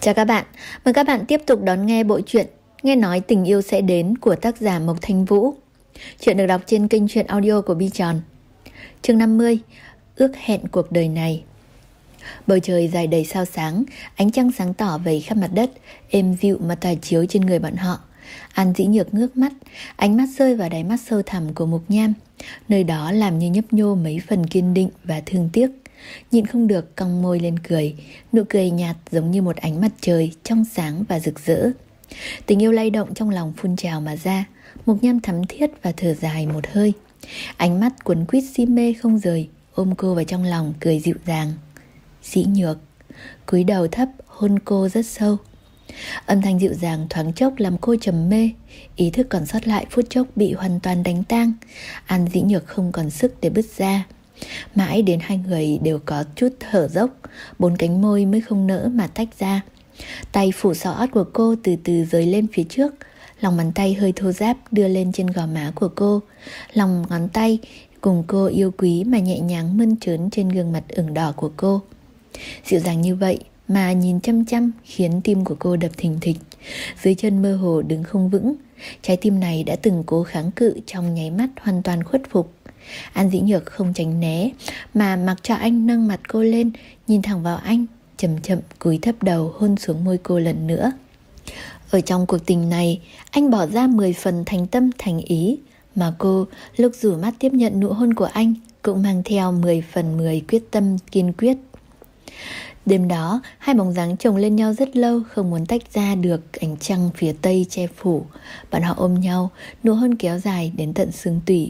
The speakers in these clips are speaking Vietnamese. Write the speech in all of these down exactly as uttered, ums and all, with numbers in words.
Chào các bạn, mời các bạn tiếp tục đón nghe bộ truyện Nghe nói tình yêu sẽ đến của tác giả Mộc Thanh Vũ. Chuyện được đọc trên kênh truyện audio của Bi Tròn. Chương năm mươi, ước hẹn cuộc đời này. Bầu trời dài đầy sao sáng, ánh trăng sáng tỏ vẩy khắp mặt đất, êm dịu mà tỏa chiếu trên người bọn họ. An Dĩ Nhược ngước mắt, ánh mắt rơi vào đáy mắt sâu thẳm của Mục Nham. Nơi đó làm như nhấp nhô mấy phần kiên định và thương tiếc. Nhịn không được cong môi lên cười, nụ cười nhạt giống như một ánh mặt trời trong sáng và rực rỡ. Tình yêu lay động trong lòng phun trào mà ra. Mục Nham thắm thiết và thở dài một hơi. Ánh mắt quấn quýt si mê không rời, ôm cô vào trong lòng cười dịu dàng. Dĩ Nhược cúi đầu thấp hôn cô rất sâu. Âm thanh dịu dàng thoáng chốc làm cô trầm mê. Ý thức còn sót lại phút chốc bị hoàn toàn đánh tang. An Dĩ Nhược không còn sức để bứt ra. Mãi đến hai người đều có chút thở dốc, bốn cánh môi mới không nỡ mà tách ra. Tay phủ xỏ ót của cô từ từ rời lên phía trước. Lòng bàn tay hơi thô ráp đưa lên trên gò má của cô. Lòng ngón tay cùng cô yêu quý mà nhẹ nhàng mơn trớn trên gương mặt ửng đỏ của cô. Dịu dàng như vậy mà nhìn chăm chăm khiến tim của cô đập thình thịch. Dưới chân mơ hồ đứng không vững. Trái tim này đã từng cố kháng cự, trong nháy mắt hoàn toàn khuất phục. An Dĩ Nhược không tránh né mà mặc cho anh nâng mặt cô lên, nhìn thẳng vào anh, chậm chậm cúi thấp đầu hôn xuống môi cô lần nữa. Ở trong cuộc tình này, anh bỏ ra mười phần thành tâm thành ý, mà cô lúc rủ mắt tiếp nhận nụ hôn của anh cũng mang theo mười phần mười quyết tâm kiên quyết. Đêm đó, hai bóng dáng chồng lên nhau rất lâu, không muốn tách ra được ánh trăng phía tây che phủ. Bọn họ ôm nhau, nụ hôn kéo dài đến tận xương tủy.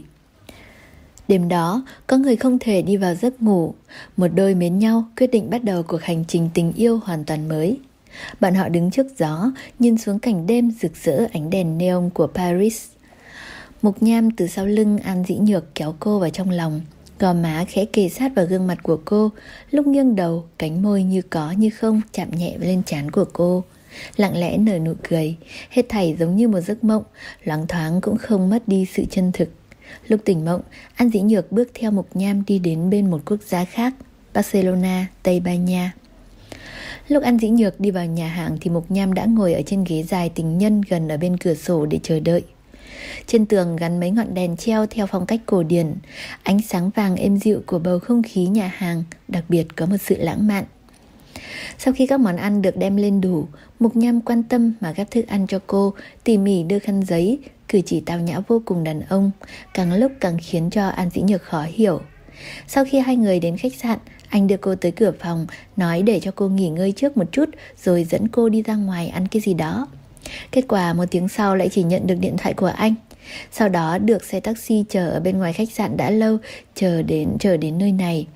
Đêm đó, có người không thể đi vào giấc ngủ. Một đôi mến nhau quyết định bắt đầu cuộc hành trình tình yêu hoàn toàn mới. Bọn họ đứng trước gió, nhìn xuống cảnh đêm rực rỡ ánh đèn neon của Paris. Mục Nham từ sau lưng An Dĩ Nhược kéo cô vào trong lòng. Gò má khẽ kề sát vào gương mặt của cô. Lúc nghiêng đầu, cánh môi như có như không chạm nhẹ lên trán của cô. Lặng lẽ nở nụ cười. Hết thảy giống như một giấc mộng, loáng thoáng cũng không mất đi sự chân thực. Lúc tỉnh mộng, An Dĩ Nhược bước theo Mục Nham đi đến bên một quốc gia khác, Barcelona, Tây Ban Nha. Lúc An Dĩ Nhược đi vào nhà hàng thì Mục Nham đã ngồi ở trên ghế dài tình nhân gần ở bên cửa sổ để chờ đợi. Trên tường gắn mấy ngọn đèn treo theo phong cách cổ điển. Ánh sáng vàng êm dịu của bầu không khí nhà hàng đặc biệt có một sự lãng mạn. Sau khi các món ăn được đem lên đủ, Mục Nham quan tâm mà gắp thức ăn cho cô, tỉ mỉ đưa khăn giấy, cử chỉ tao nhã vô cùng đàn ông, càng lúc càng khiến cho An Dĩ Nhược khó hiểu. Sau khi hai người đến khách sạn, anh đưa cô tới cửa phòng, nói để cho cô nghỉ ngơi trước một chút, rồi dẫn cô đi ra ngoài ăn cái gì đó. Kết quả một tiếng sau lại chỉ nhận được điện thoại của anh. Sau đó được xe taxi chờ ở bên ngoài khách sạn đã lâu, chờ đến chờ đến nơi này.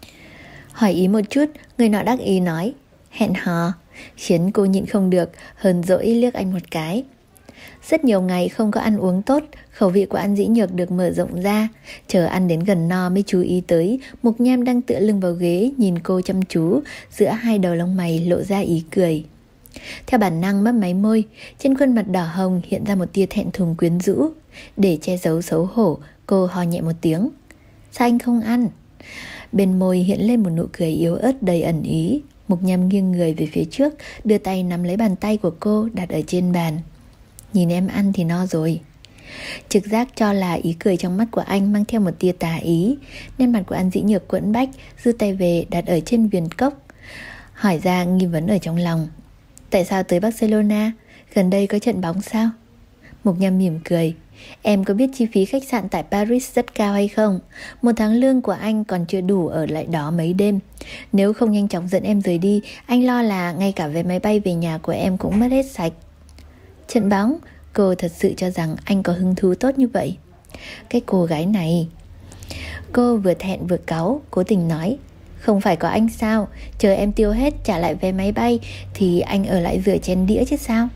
Hỏi ý một chút, người nọ đắc ý nói hẹn hò, khiến cô nhịn không được, hờn dỗi liếc anh một cái. Rất nhiều ngày không có ăn uống tốt, khẩu vị của An Dĩ Nhược được mở rộng ra. Chờ ăn đến gần no mới chú ý tới Mục Nham đang tựa lưng vào ghế, nhìn cô chăm chú, giữa hai đầu lông mày lộ ra ý cười. Theo bản năng mấp máy môi, trên khuôn mặt đỏ hồng hiện ra một tia thẹn thùng quyến rũ. Để che giấu xấu hổ, cô ho nhẹ một tiếng. Sao anh không ăn? Bên môi hiện lên một nụ cười yếu ớt đầy ẩn ý. Mục Nham nghiêng người về phía trước, đưa tay nắm lấy bàn tay của cô đặt ở trên bàn. Nhìn em ăn thì no rồi. Trực giác cho là ý cười trong mắt của anh mang theo một tia tà ý. Nét mặt của An Dĩ Nhược quẫn bách, giơ tay về đặt ở trên viền cốc, hỏi ra nghi vấn ở trong lòng. Tại sao tới Barcelona? Gần đây có trận bóng sao? Mục Nham mỉm cười. Em có biết chi phí khách sạn tại Paris rất cao hay không? Một tháng lương của anh còn chưa đủ ở lại đó mấy đêm. Nếu không nhanh chóng dẫn em rời đi, anh lo là ngay cả vé máy bay về nhà của em cũng mất hết sạch. Trận bóng? Cô thật sự cho rằng anh có hứng thú tốt như vậy? Cái cô gái này. Cô vừa thẹn vừa cáu, cố tình nói. Không phải có anh sao? Chờ em tiêu hết trả lại vé máy bay thì anh ở lại rửa chén đĩa chứ sao?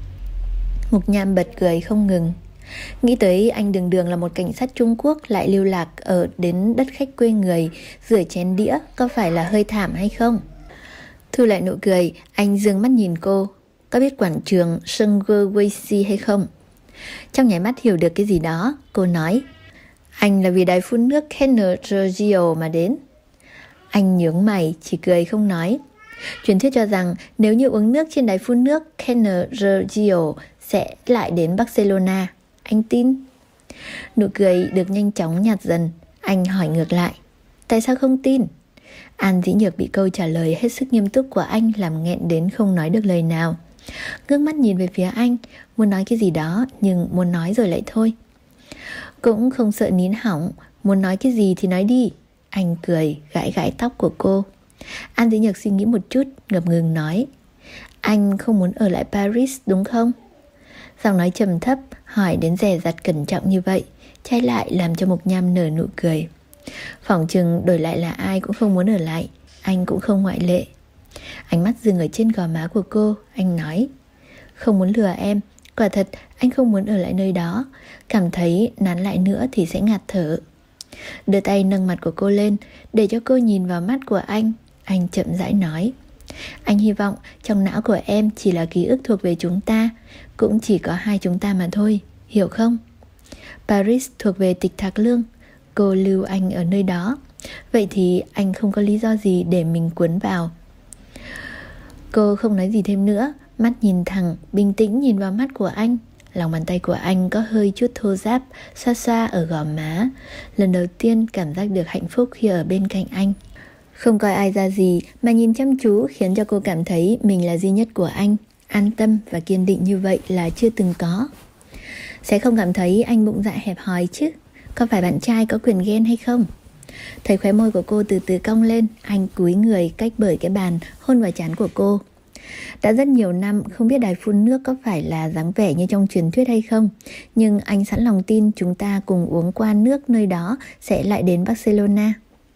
Mục Nham bật cười không ngừng. Nghĩ tới anh đường đường là một cảnh sát Trung Quốc lại lưu lạc ở đến đất khách quê người, rửa chén đĩa có phải là hơi thảm hay không? Thu lại nụ cười, anh dương mắt nhìn cô. Có biết quảng trường Sungerway hay không? Trong nháy mắt hiểu được cái gì đó, cô nói. Anh là vì đài phun nước Kenner Giorgio mà đến. Anh nhướng mày, chỉ cười không nói. Truyền thuyết cho rằng nếu như uống nước trên đài phun nước Kennedy sẽ lại đến Barcelona. Anh tin? Nụ cười được nhanh chóng nhạt dần. Anh hỏi ngược lại, tại sao không tin? An Dĩ Nhược bị câu trả lời hết sức nghiêm túc của anh làm nghẹn đến không nói được lời nào. Ngước mắt nhìn về phía anh, muốn nói cái gì đó nhưng muốn nói rồi lại thôi. Cũng không sợ nín hỏng, muốn nói cái gì thì nói đi. Anh cười gãi gãi tóc của cô. An Dĩ Nhược suy nghĩ một chút, ngập ngừng nói, anh không muốn ở lại Paris đúng không? Giọng nói trầm thấp, hỏi đến dè dặt cẩn trọng như vậy, trái lại làm cho Mục Nham nở nụ cười. Phỏng chừng đổi lại là ai cũng không muốn ở lại, anh cũng không ngoại lệ. Ánh mắt dừng ở trên gò má của cô, anh nói, không muốn lừa em, quả thật anh không muốn ở lại nơi đó, cảm thấy nán lại nữa thì sẽ ngạt thở. Đưa tay nâng mặt của cô lên, để cho cô nhìn vào mắt của anh. Anh chậm rãi nói, anh hy vọng trong não của em chỉ là ký ức thuộc về chúng ta, cũng chỉ có hai chúng ta mà thôi, hiểu không? Paris thuộc về Tịch Thạc Lương, cô lưu anh ở nơi đó, vậy thì anh không có lý do gì để mình cuốn vào. Cô không nói gì thêm nữa, mắt nhìn thẳng, bình tĩnh nhìn vào mắt của anh. Lòng bàn tay của anh có hơi chút thô ráp, xoa xoa ở gò má. Lần đầu tiên cảm giác được hạnh phúc khi ở bên cạnh anh. Không coi ai ra gì mà nhìn chăm chú khiến cho cô cảm thấy mình là duy nhất của anh. An tâm và kiên định như vậy là chưa từng có. Sẽ không cảm thấy anh bụng dạ hẹp hòi chứ? Có phải bạn trai có quyền ghen hay không? Thấy khóe môi của cô từ từ cong lên, anh cúi người cách bởi cái bàn, hôn vào trán của cô. Đã rất nhiều năm không biết đài phun nước có phải là dáng vẻ như trong truyền thuyết hay không, nhưng anh sẵn lòng tin chúng ta cùng uống qua nước nơi đó sẽ lại đến Barcelona.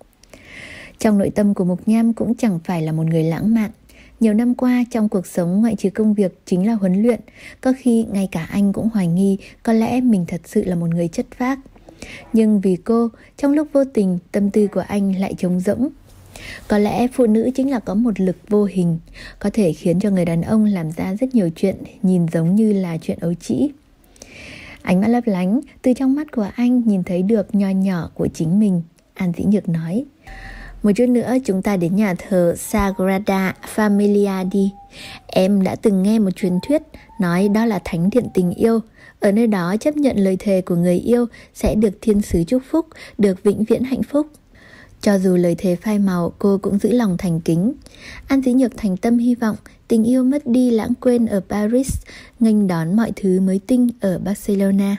Trong nội tâm của Mục Nham cũng chẳng phải là một người lãng mạn. Nhiều năm qua trong cuộc sống ngoại trừ công việc chính là huấn luyện. Có khi ngay cả anh cũng hoài nghi có lẽ mình thật sự là một người chất phác. Nhưng vì cô, trong lúc vô tình tâm tư của anh lại trống rỗng. Có lẽ phụ nữ chính là có một lực vô hình, có thể khiến cho người đàn ông làm ra rất nhiều chuyện nhìn giống như là chuyện ấu trĩ. Ánh mắt lấp lánh, từ trong mắt của anh nhìn thấy được nho nhỏ của chính mình. An Dĩ Nhược nói, một chút nữa chúng ta đến nhà thờ Sagrada Familia đi. Em đã từng nghe một truyền thuyết nói đó là thánh điện tình yêu. Ở nơi đó chấp nhận lời thề của người yêu sẽ được thiên sứ chúc phúc, được vĩnh viễn hạnh phúc. Cho dù lời thề phai màu, cô cũng giữ lòng thành kính. An Dĩ Nhược thành tâm hy vọng tình yêu mất đi lãng quên ở Paris, nghênh đón mọi thứ mới tinh ở Barcelona.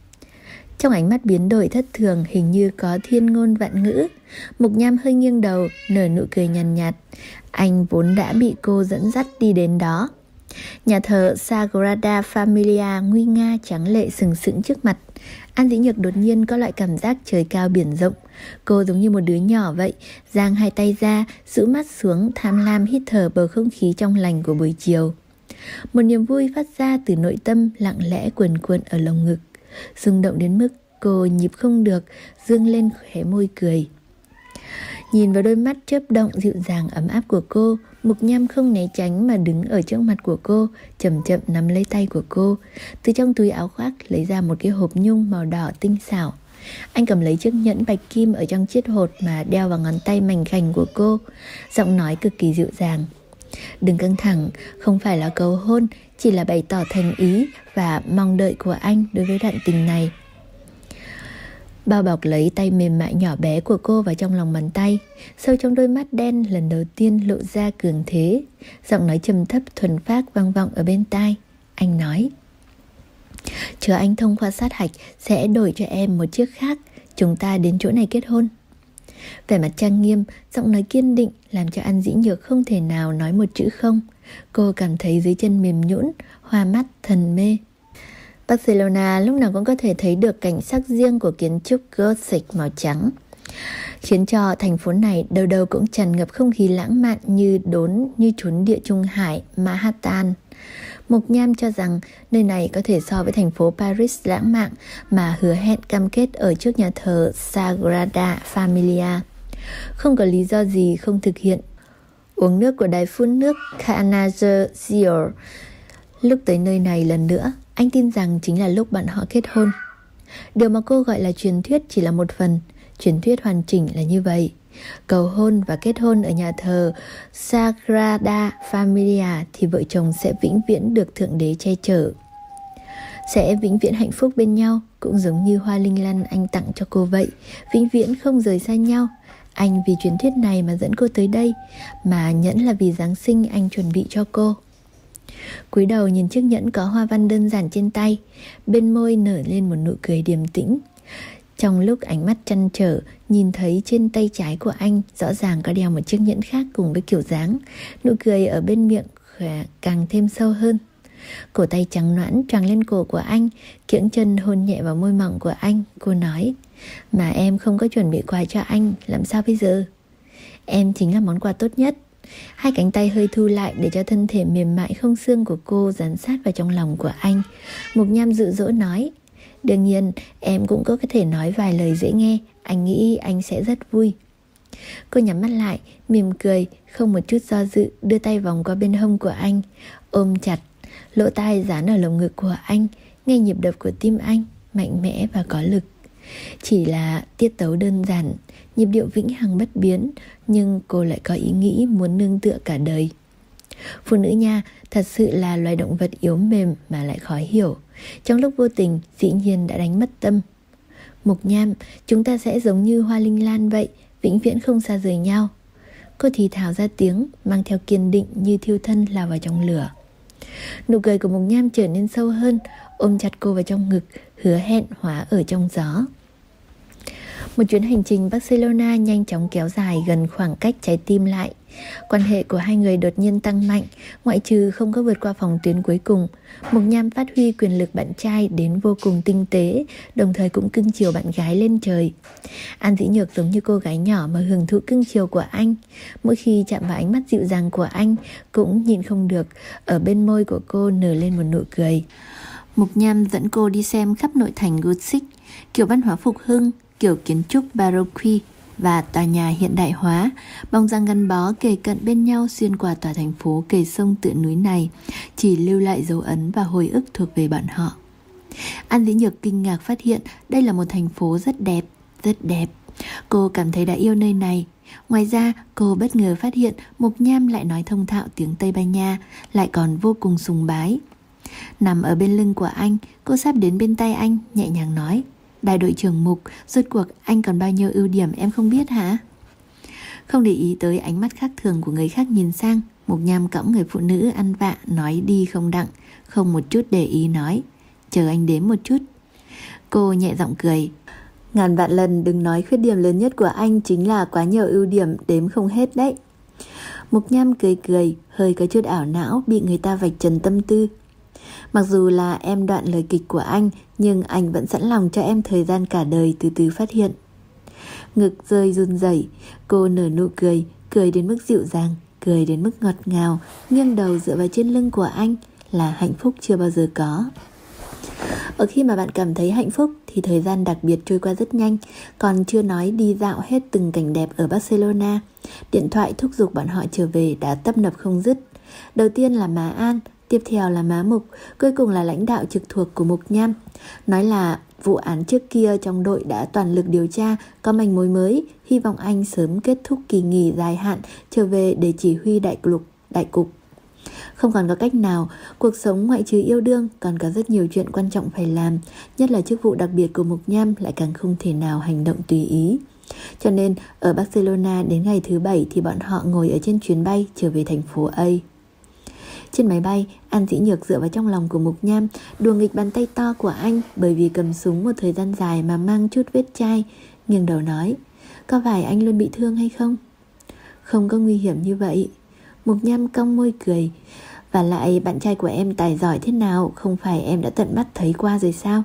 Trong ánh mắt biến đổi thất thường hình như có thiên ngôn vạn ngữ. Mục Nham hơi nghiêng đầu, nở nụ cười nhàn nhạt, nhạt. Anh vốn đã bị cô dẫn dắt đi đến đó. Nhà thờ Sagrada Familia nguy nga tráng lệ sừng sững trước mặt. An Dĩ Nhược đột nhiên có loại cảm giác trời cao biển rộng. Cô giống như một đứa nhỏ vậy, giang hai tay ra, rũ mắt xuống, tham lam hít thở bầu không khí trong lành của buổi chiều. Một niềm vui phát ra từ nội tâm lặng lẽ cuồn cuộn ở lồng ngực, rung động đến mức cô nhịp không được, dương lên khóe môi cười. Nhìn vào đôi mắt chớp động dịu dàng ấm áp của cô, Mục Nham không né tránh mà đứng ở trước mặt của cô, chậm chậm nắm lấy tay của cô. Từ trong túi áo khoác lấy ra một cái hộp nhung màu đỏ tinh xảo. Anh cầm lấy chiếc nhẫn bạch kim ở trong chiếc hột mà đeo vào ngón tay mảnh khảnh của cô, giọng nói cực kỳ dịu dàng. Đừng căng thẳng, không phải là cầu hôn, chỉ là bày tỏ thành ý và mong đợi của anh đối với đoạn tình này. Bao bọc lấy tay mềm mại nhỏ bé của cô vào trong lòng bàn tay. Sâu trong đôi mắt đen lần đầu tiên lộ ra cường thế. Giọng nói trầm thấp thuần phác vang vọng ở bên tai. Anh nói, chờ anh thông qua sát hạch sẽ đổi cho em một chiếc khác. Chúng ta đến chỗ này kết hôn. Vẻ mặt trang nghiêm, giọng nói kiên định làm cho An Dĩ Nhược không thể nào nói một chữ không. Cô cảm thấy dưới chân mềm nhũn, hoa mắt thần mê. Barcelona lúc nào cũng có thể thấy được cảnh sắc riêng của kiến trúc Gothic màu trắng, khiến cho thành phố này đâu đâu cũng tràn ngập không khí lãng mạn như đốn như chốn địa trung hải Manhattan. Mục Nham cho rằng nơi này có thể so với thành phố Paris lãng mạn mà hứa hẹn cam kết ở trước nhà thờ Sagrada Familia. Không có lý do gì không thực hiện. Uống nước của đài phun nước Kennedy. Lúc tới nơi này lần nữa, anh tin rằng chính là lúc bọn họ kết hôn. Điều mà cô gọi là truyền thuyết chỉ là một phần. Truyền thuyết hoàn chỉnh là như vậy. cầu hôn và kết hôn ở nhà thờ Sagrada Familia thì vợ chồng sẽ vĩnh viễn được Thượng Đế che chở. Sẽ vĩnh viễn hạnh phúc bên nhau, cũng giống như hoa linh lăng anh tặng cho cô vậy, vĩnh viễn không rời xa nhau. Anh vì truyền thuyết này mà dẫn cô tới đây, mà nhẫn là vì Giáng sinh anh chuẩn bị cho cô. Cúi đầu nhìn chiếc nhẫn có hoa văn đơn giản trên tay, bên môi nở lên một nụ cười điềm tĩnh. Trong lúc ánh mắt trăn trở, nhìn thấy trên tay trái của anh rõ ràng có đeo một chiếc nhẫn khác cùng với kiểu dáng, nụ cười ở bên miệng càng thêm sâu hơn. Cổ tay trắng nõn choàng lên cổ của anh, kiễng chân hôn nhẹ vào môi mỏng của anh. Cô nói, mà em không có chuẩn bị quà cho anh, làm sao bây giờ? Em chính là món quà tốt nhất. Hai cánh tay hơi thu lại để cho thân thể mềm mại không xương của cô dán sát vào trong lòng của anh. Mục Nham dụ dỗ nói, đương nhiên em cũng có thể nói vài lời dễ nghe, anh nghĩ anh sẽ rất vui. Cô nhắm mắt lại, mỉm cười, không một chút do dự, đưa tay vòng qua bên hông của anh, ôm chặt, lỗ tai dán ở lồng ngực của anh, nghe nhịp đập của tim anh, mạnh mẽ và có lực. Chỉ là tiết tấu đơn giản, nhịp điệu vĩnh hằng bất biến, nhưng cô lại có ý nghĩ muốn nương tựa cả đời. Phụ nữ nha, thật sự là loài động vật yếu mềm mà lại khó hiểu. Trong lúc vô tình, dĩ nhiên đã đánh mất tâm. Mục Nham, chúng ta sẽ giống như hoa linh lan vậy, vĩnh viễn không xa rời nhau. Cô thì thào ra tiếng, mang theo kiên định như thiêu thân lao vào trong lửa. Nụ cười của Mục Nham trở nên sâu hơn, ôm chặt cô vào trong ngực, hứa hẹn hóa ở trong gió. Một chuyến hành trình Barcelona nhanh chóng kéo dài gần khoảng cách trái tim lại. Quan hệ của hai người đột nhiên tăng mạnh, ngoại trừ không có vượt qua phòng tuyến cuối cùng. Mục Nham phát huy quyền lực bạn trai đến vô cùng tinh tế, đồng thời cũng cưng chiều bạn gái lên trời. An Dĩ Nhược giống như cô gái nhỏ mà hưởng thụ cưng chiều của anh. Mỗi khi chạm vào ánh mắt dịu dàng của anh, cũng nhìn không được, ở bên môi của cô nở lên một nụ cười. Mục Nham dẫn cô đi xem khắp nội thành Gothic, kiểu văn hóa phục hưng, kiểu kiến trúc Baroque và tòa nhà hiện đại hóa, bóng dáng gắn bó kề cận bên nhau xuyên qua tòa thành phố kề sông tựa núi này, chỉ lưu lại dấu ấn và hồi ức thuộc về bọn họ. An Dĩ Nhược kinh ngạc phát hiện đây là một thành phố rất đẹp, rất đẹp. Cô cảm thấy đã yêu nơi này. Ngoài ra, cô bất ngờ phát hiện Mục Nham lại nói thông thạo tiếng Tây Ban Nha, lại còn vô cùng sùng bái. Nằm ở bên lưng của anh, cô sắp đến bên tay anh, nhẹ nhàng nói, đại đội trưởng Mục, rốt cuộc anh còn bao nhiêu ưu điểm em không biết hả? Không để ý tới ánh mắt khác thường của người khác nhìn sang, Mục Nham cõng người phụ nữ ăn vạ, nói đi không đặng, không một chút để ý nói, chờ anh đếm một chút. Cô nhẹ giọng cười, ngàn vạn lần đừng nói khuyết điểm lớn nhất của anh chính là quá nhiều ưu điểm đếm không hết đấy. Mục Nham cười cười, hơi có chút ảo não, bị người ta vạch trần tâm tư. Mặc dù là em đoạn lời kịch của anh, nhưng anh vẫn sẵn lòng cho em thời gian cả đời từ từ phát hiện. Ngực rơi run rẩy, cô nở nụ cười, cười đến mức dịu dàng, cười đến mức ngọt ngào, nghiêng đầu dựa vào trên lưng của anh, là hạnh phúc chưa bao giờ có. Ở khi mà bạn cảm thấy hạnh phúc thì thời gian đặc biệt trôi qua rất nhanh, còn chưa nói đi dạo hết từng cảnh đẹp ở Barcelona. Điện thoại thúc giục bọn họ trở về đã tấp nập không dứt. Đầu tiên là má An, tiếp theo là má Mục, cuối cùng là lãnh đạo trực thuộc của Mục Nham. Nói là vụ án trước kia trong đội đã toàn lực điều tra, có manh mối mới, hy vọng anh sớm kết thúc kỳ nghỉ dài hạn, trở về để chỉ huy đại cục. Đại cục. Không còn có cách nào, cuộc sống ngoại trừ yêu đương còn có rất nhiều chuyện quan trọng phải làm, nhất là chức vụ đặc biệt của Mục Nham lại càng không thể nào hành động tùy ý. Cho nên ở Barcelona đến ngày thứ bảy thì bọn họ ngồi ở trên chuyến bay trở về thành phố A. Trên máy bay, An Dĩ Nhược dựa vào trong lòng của Mục Nham, đùa nghịch bàn tay to của anh bởi vì cầm súng một thời gian dài mà mang chút vết chai, nghiêng đầu nói, có phải anh luôn bị thương hay không? Không có nguy hiểm như vậy. Mục Nham cong môi cười, và lại bạn trai của em tài giỏi thế nào, không phải em đã tận mắt thấy qua rồi sao?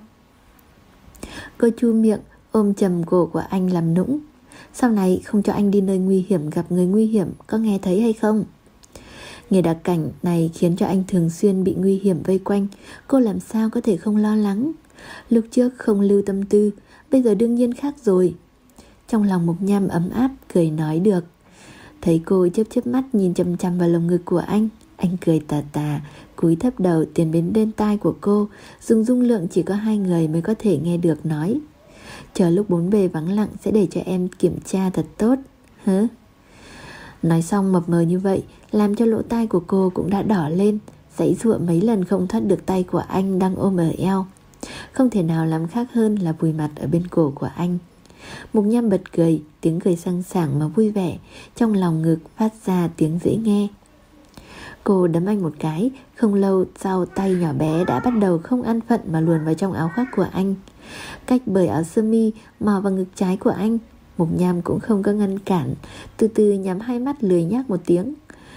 Cô chu miệng, ôm chầm cổ của anh làm nũng, sau này không cho anh đi nơi nguy hiểm gặp người nguy hiểm, có nghe thấy hay không? Nghề đặc cảnh này khiến cho anh thường xuyên bị nguy hiểm vây quanh, cô làm sao có thể không lo lắng. Lúc trước không lưu tâm tư, bây giờ đương nhiên khác rồi. Trong lòng Mục Nham ấm áp, cười nói được. Thấy cô chớp chớp mắt nhìn chằm chằm vào lồng ngực của anh, anh cười tà tà, cúi thấp đầu tiến đến bên tai của cô, dùng dung lượng chỉ có hai người mới có thể nghe được nói, chờ lúc bốn bề vắng lặng sẽ để cho em kiểm tra thật tốt. Hứ? Nói xong mập mờ như vậy, làm cho lỗ tai của cô cũng đã đỏ lên, giãy giụa mấy lần không thoát được tay của anh đang ôm ở eo. Không thể nào làm khác hơn là vùi mặt ở bên cổ của anh. Mục Nham bật cười, tiếng cười sang sảng mà vui vẻ, trong lòng ngực phát ra tiếng dễ nghe. Cô đấm anh một cái, không lâu sau tay nhỏ bé đã bắt đầu không an phận mà luồn vào trong áo khoác của anh. Cách bởi áo sơ mi mò vào ngực trái của anh. Mục Nham cũng không có ngăn cản, từ từ nhắm hai mắt lười nhác một tiếng.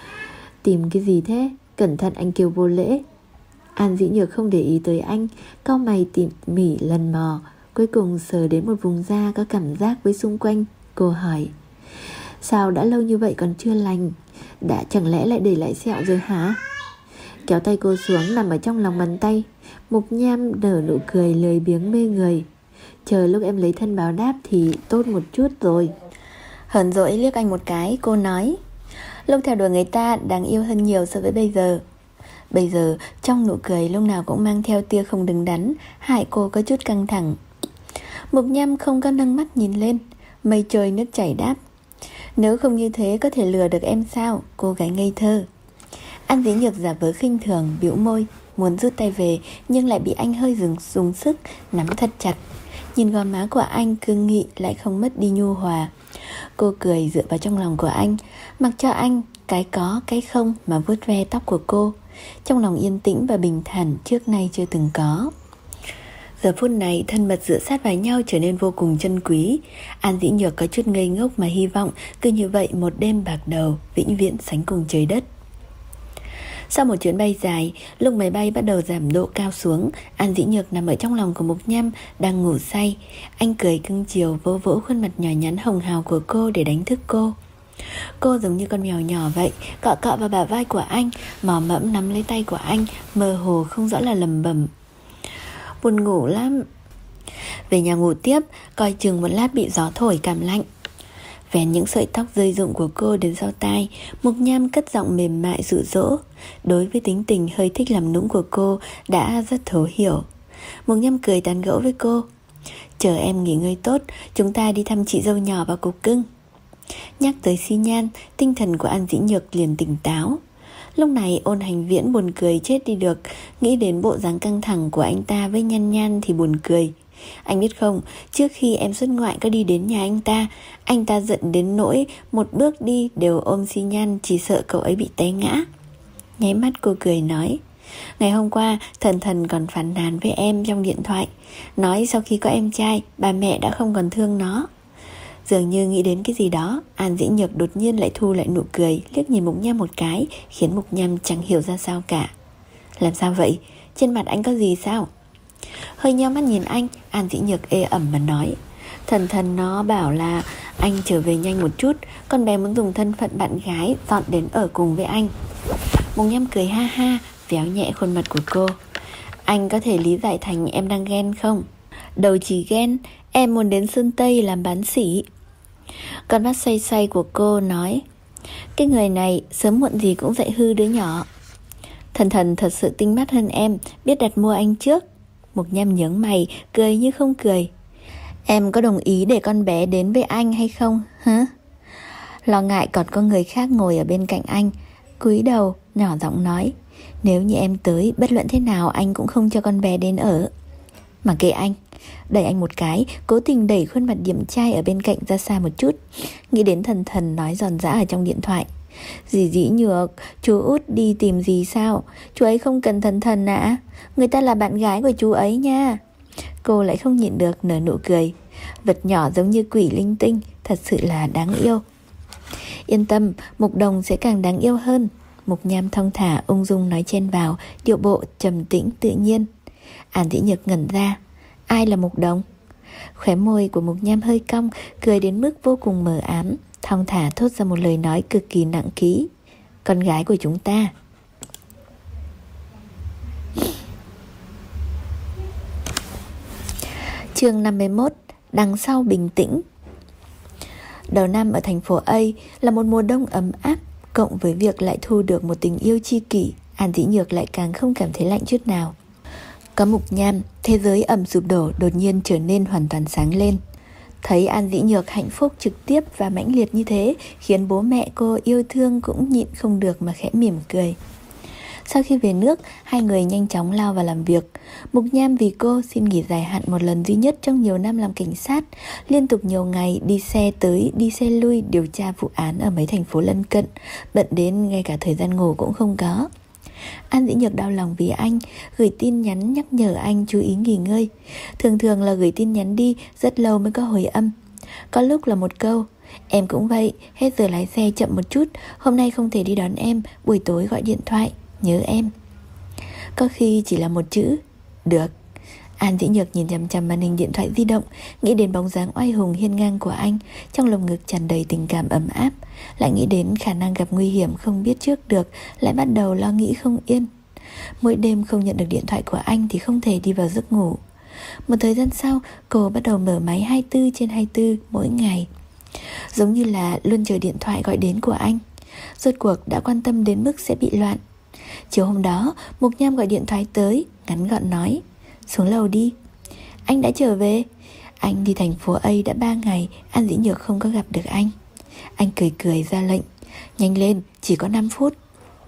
Tìm cái gì thế? Cẩn thận, anh kêu vô lễ. An Dĩ Nhược không để ý tới anh, cau mày tỉ mỉ lần mò, cuối cùng sờ đến một vùng da có cảm giác với xung quanh. Cô hỏi: sao đã lâu như vậy còn chưa lành? Đã chẳng lẽ lại để lại sẹo rồi hả? Kéo tay cô xuống nằm ở trong lòng bàn tay. Mục Nham nở nụ cười lười biếng mê người. Chờ lúc em lấy thân báo đáp thì tốt một chút rồi. Hờn dỗi liếc anh một cái, cô nói: lúc theo đuổi người ta đáng yêu hơn nhiều so với bây giờ. Bây giờ trong nụ cười lúc nào cũng mang theo tia không đứng đắn, hại cô có chút căng thẳng. Mục Nham không có nâng mắt nhìn lên, mây trôi nước chảy đáp: nếu không như thế có thể lừa được em sao, cô gái ngây thơ. An Dĩ Nhược giả vờ khinh thường, bĩu môi, muốn rút tay về nhưng lại bị anh hơi dừng dùng sức nắm thật chặt. Nhìn gò má của anh cương nghị lại không mất đi nhu hòa. Cô cười dựa vào trong lòng của anh, mặc cho anh cái có cái không mà vuốt ve tóc của cô. Trong lòng yên tĩnh và bình thản trước nay chưa từng có. Giờ phút này thân mật dựa sát vào nhau trở nên vô cùng chân quý. An Dĩ Nhược có chút ngây ngốc mà hy vọng cứ như vậy một đêm bạc đầu vĩnh viễn sánh cùng trời đất. Sau một chuyến bay dài, lúc máy bay bắt đầu giảm độ cao xuống, An Dĩ Nhược nằm ở trong lòng của Mục Nham đang ngủ say. Anh cười cưng chiều vỗ vỗ khuôn mặt nhỏ nhắn hồng hào của cô để đánh thức cô. Cô giống như con mèo nhỏ vậy, cọ cọ vào bả vai của anh, mò mẫm nắm lấy tay của anh, mơ hồ không rõ là lầm bầm: buồn ngủ lắm. Về nhà ngủ tiếp, coi chừng một lát bị gió thổi cảm lạnh. Vén những sợi tóc rơi rụng của cô đến sau tai, Mục Nham cất giọng mềm mại dụ dỗ. Đối với tính tình hơi thích làm nũng của cô đã rất thấu hiểu. Mục Nham cười tán gẫu với cô: chờ em nghỉ ngơi tốt, chúng ta đi thăm chị dâu nhỏ và cục cưng. Nhắc tới Xi Nhan, tinh thần của An Dĩ Nhược liền tỉnh táo. Lúc này Ôn Hành Viễn buồn cười chết đi được. Nghĩ đến bộ dáng căng thẳng của anh ta với Nhan Nhan thì buồn cười. Anh biết không, trước khi em xuất ngoại có đi đến nhà anh ta, anh ta giận đến nỗi một bước đi đều ôm Xi Nhan, chỉ sợ cậu ấy bị té ngã. Nháy mắt cô cười nói: ngày hôm qua Thần Thần còn phàn nàn với em trong điện thoại, nói sau khi có em trai, bà mẹ đã không còn thương nó. Dường như nghĩ đến cái gì đó, An Dĩ Nhược đột nhiên lại thu lại nụ cười, liếc nhìn Mục Nham một cái, khiến Mục Nham chẳng hiểu ra sao cả. Làm sao vậy? Trên mặt anh có gì sao? Hơi nheo mắt nhìn anh, An Dĩ Nhược ê ẩm mà nói: Thần Thần nó bảo là anh trở về nhanh một chút, con bé muốn dùng thân phận bạn gái dọn đến ở cùng với anh. Mục Nham cười ha ha, véo nhẹ khuôn mặt của cô. Anh có thể lý giải thành em đang ghen không? Đầu chỉ ghen, em muốn đến Sơn Tây làm bán sỉ. Con mắt say say của cô nói: cái người này sớm muộn gì cũng dạy hư đứa nhỏ. Thần Thần thật sự tinh mắt hơn em, biết đặt mua anh trước. Mục Nham nhướng mày, cười như không cười. Em có đồng ý để con bé đến với anh hay không hả? Lo ngại còn có người khác ngồi ở bên cạnh anh, cúi đầu nhỏ giọng nói: nếu như em tới, bất luận thế nào anh cũng không cho con bé đến ở. Mà kệ anh. Đẩy anh một cái, cố tình đẩy khuôn mặt điềm trai ở bên cạnh ra xa một chút. Nghĩ đến Thần Thần nói giòn giã ở trong điện thoại: Dì Dĩ Nhược, chú út đi tìm gì sao? Chú ấy không cần Thần Thần ạ. À? Người ta là bạn gái của chú ấy nha. Cô lại không nhịn được nở nụ cười. Vật nhỏ giống như quỷ linh tinh, thật sự là đáng yêu. Yên tâm, Mục Đồng sẽ càng đáng yêu hơn. Mục Nham thong thả ung dung nói chen vào, điệu bộ trầm tĩnh tự nhiên. An Dĩ Nhược ngẩn ra. Ai là Mục Đồng? Khóe môi của Mục Nham hơi cong, cười đến mức vô cùng mờ ám, thong thả thốt ra một lời nói cực kỳ nặng ký: con gái của chúng ta. Chương năm mươi mốt. Đằng sau bình tĩnh. Đầu năm ở thành phố A là một mùa đông ấm áp, cộng với việc lại thu được một tình yêu tri kỷ, An Dĩ Nhược lại càng không cảm thấy lạnh chút nào. Có Mục Nham, thế giới ẩm sụp đổ đột nhiên trở nên hoàn toàn sáng lên. Thấy An Dĩ Nhược hạnh phúc trực tiếp và mãnh liệt như thế khiến bố mẹ cô yêu thương cũng nhịn không được mà khẽ mỉm cười. Sau khi về nước, hai người nhanh chóng lao vào làm việc. Mục Nham vì cô xin nghỉ dài hạn một lần duy nhất trong nhiều năm làm cảnh sát, liên tục nhiều ngày đi xe tới, đi xe lui điều tra vụ án ở mấy thành phố lân cận, bận đến ngay cả thời gian ngủ cũng không có. An Dĩ Nhược đau lòng vì anh, gửi tin nhắn nhắc nhở anh chú ý nghỉ ngơi. Thường thường là gửi tin nhắn đi, rất lâu mới có hồi âm. Có lúc là một câu: em cũng vậy, hết giờ lái xe chậm một chút, hôm nay không thể đi đón em, buổi tối gọi điện thoại, nhớ em. Có khi chỉ là một chữ: được. An Dĩ Nhược nhìn chằm chằm màn hình điện thoại di động, nghĩ đến bóng dáng oai hùng hiên ngang của anh, trong lồng ngực tràn đầy tình cảm ấm áp. Lại nghĩ đến khả năng gặp nguy hiểm không biết trước được, lại bắt đầu lo nghĩ không yên. Mỗi đêm không nhận được điện thoại của anh thì không thể đi vào giấc ngủ. Một thời gian sau, cô bắt đầu mở máy hai mươi tư trên hai mươi tư mỗi ngày, giống như là luôn chờ điện thoại gọi đến của anh. Rốt cuộc đã quan tâm đến mức sẽ bị loạn. Chiều hôm đó, Mục Nham gọi điện thoại tới, ngắn gọn nói: xuống lầu đi. Anh đã trở về. Anh đi thành phố A đã ba ngày, An Dĩ Nhược không có gặp được anh. Anh cười cười ra lệnh: nhanh lên, chỉ có năm phút.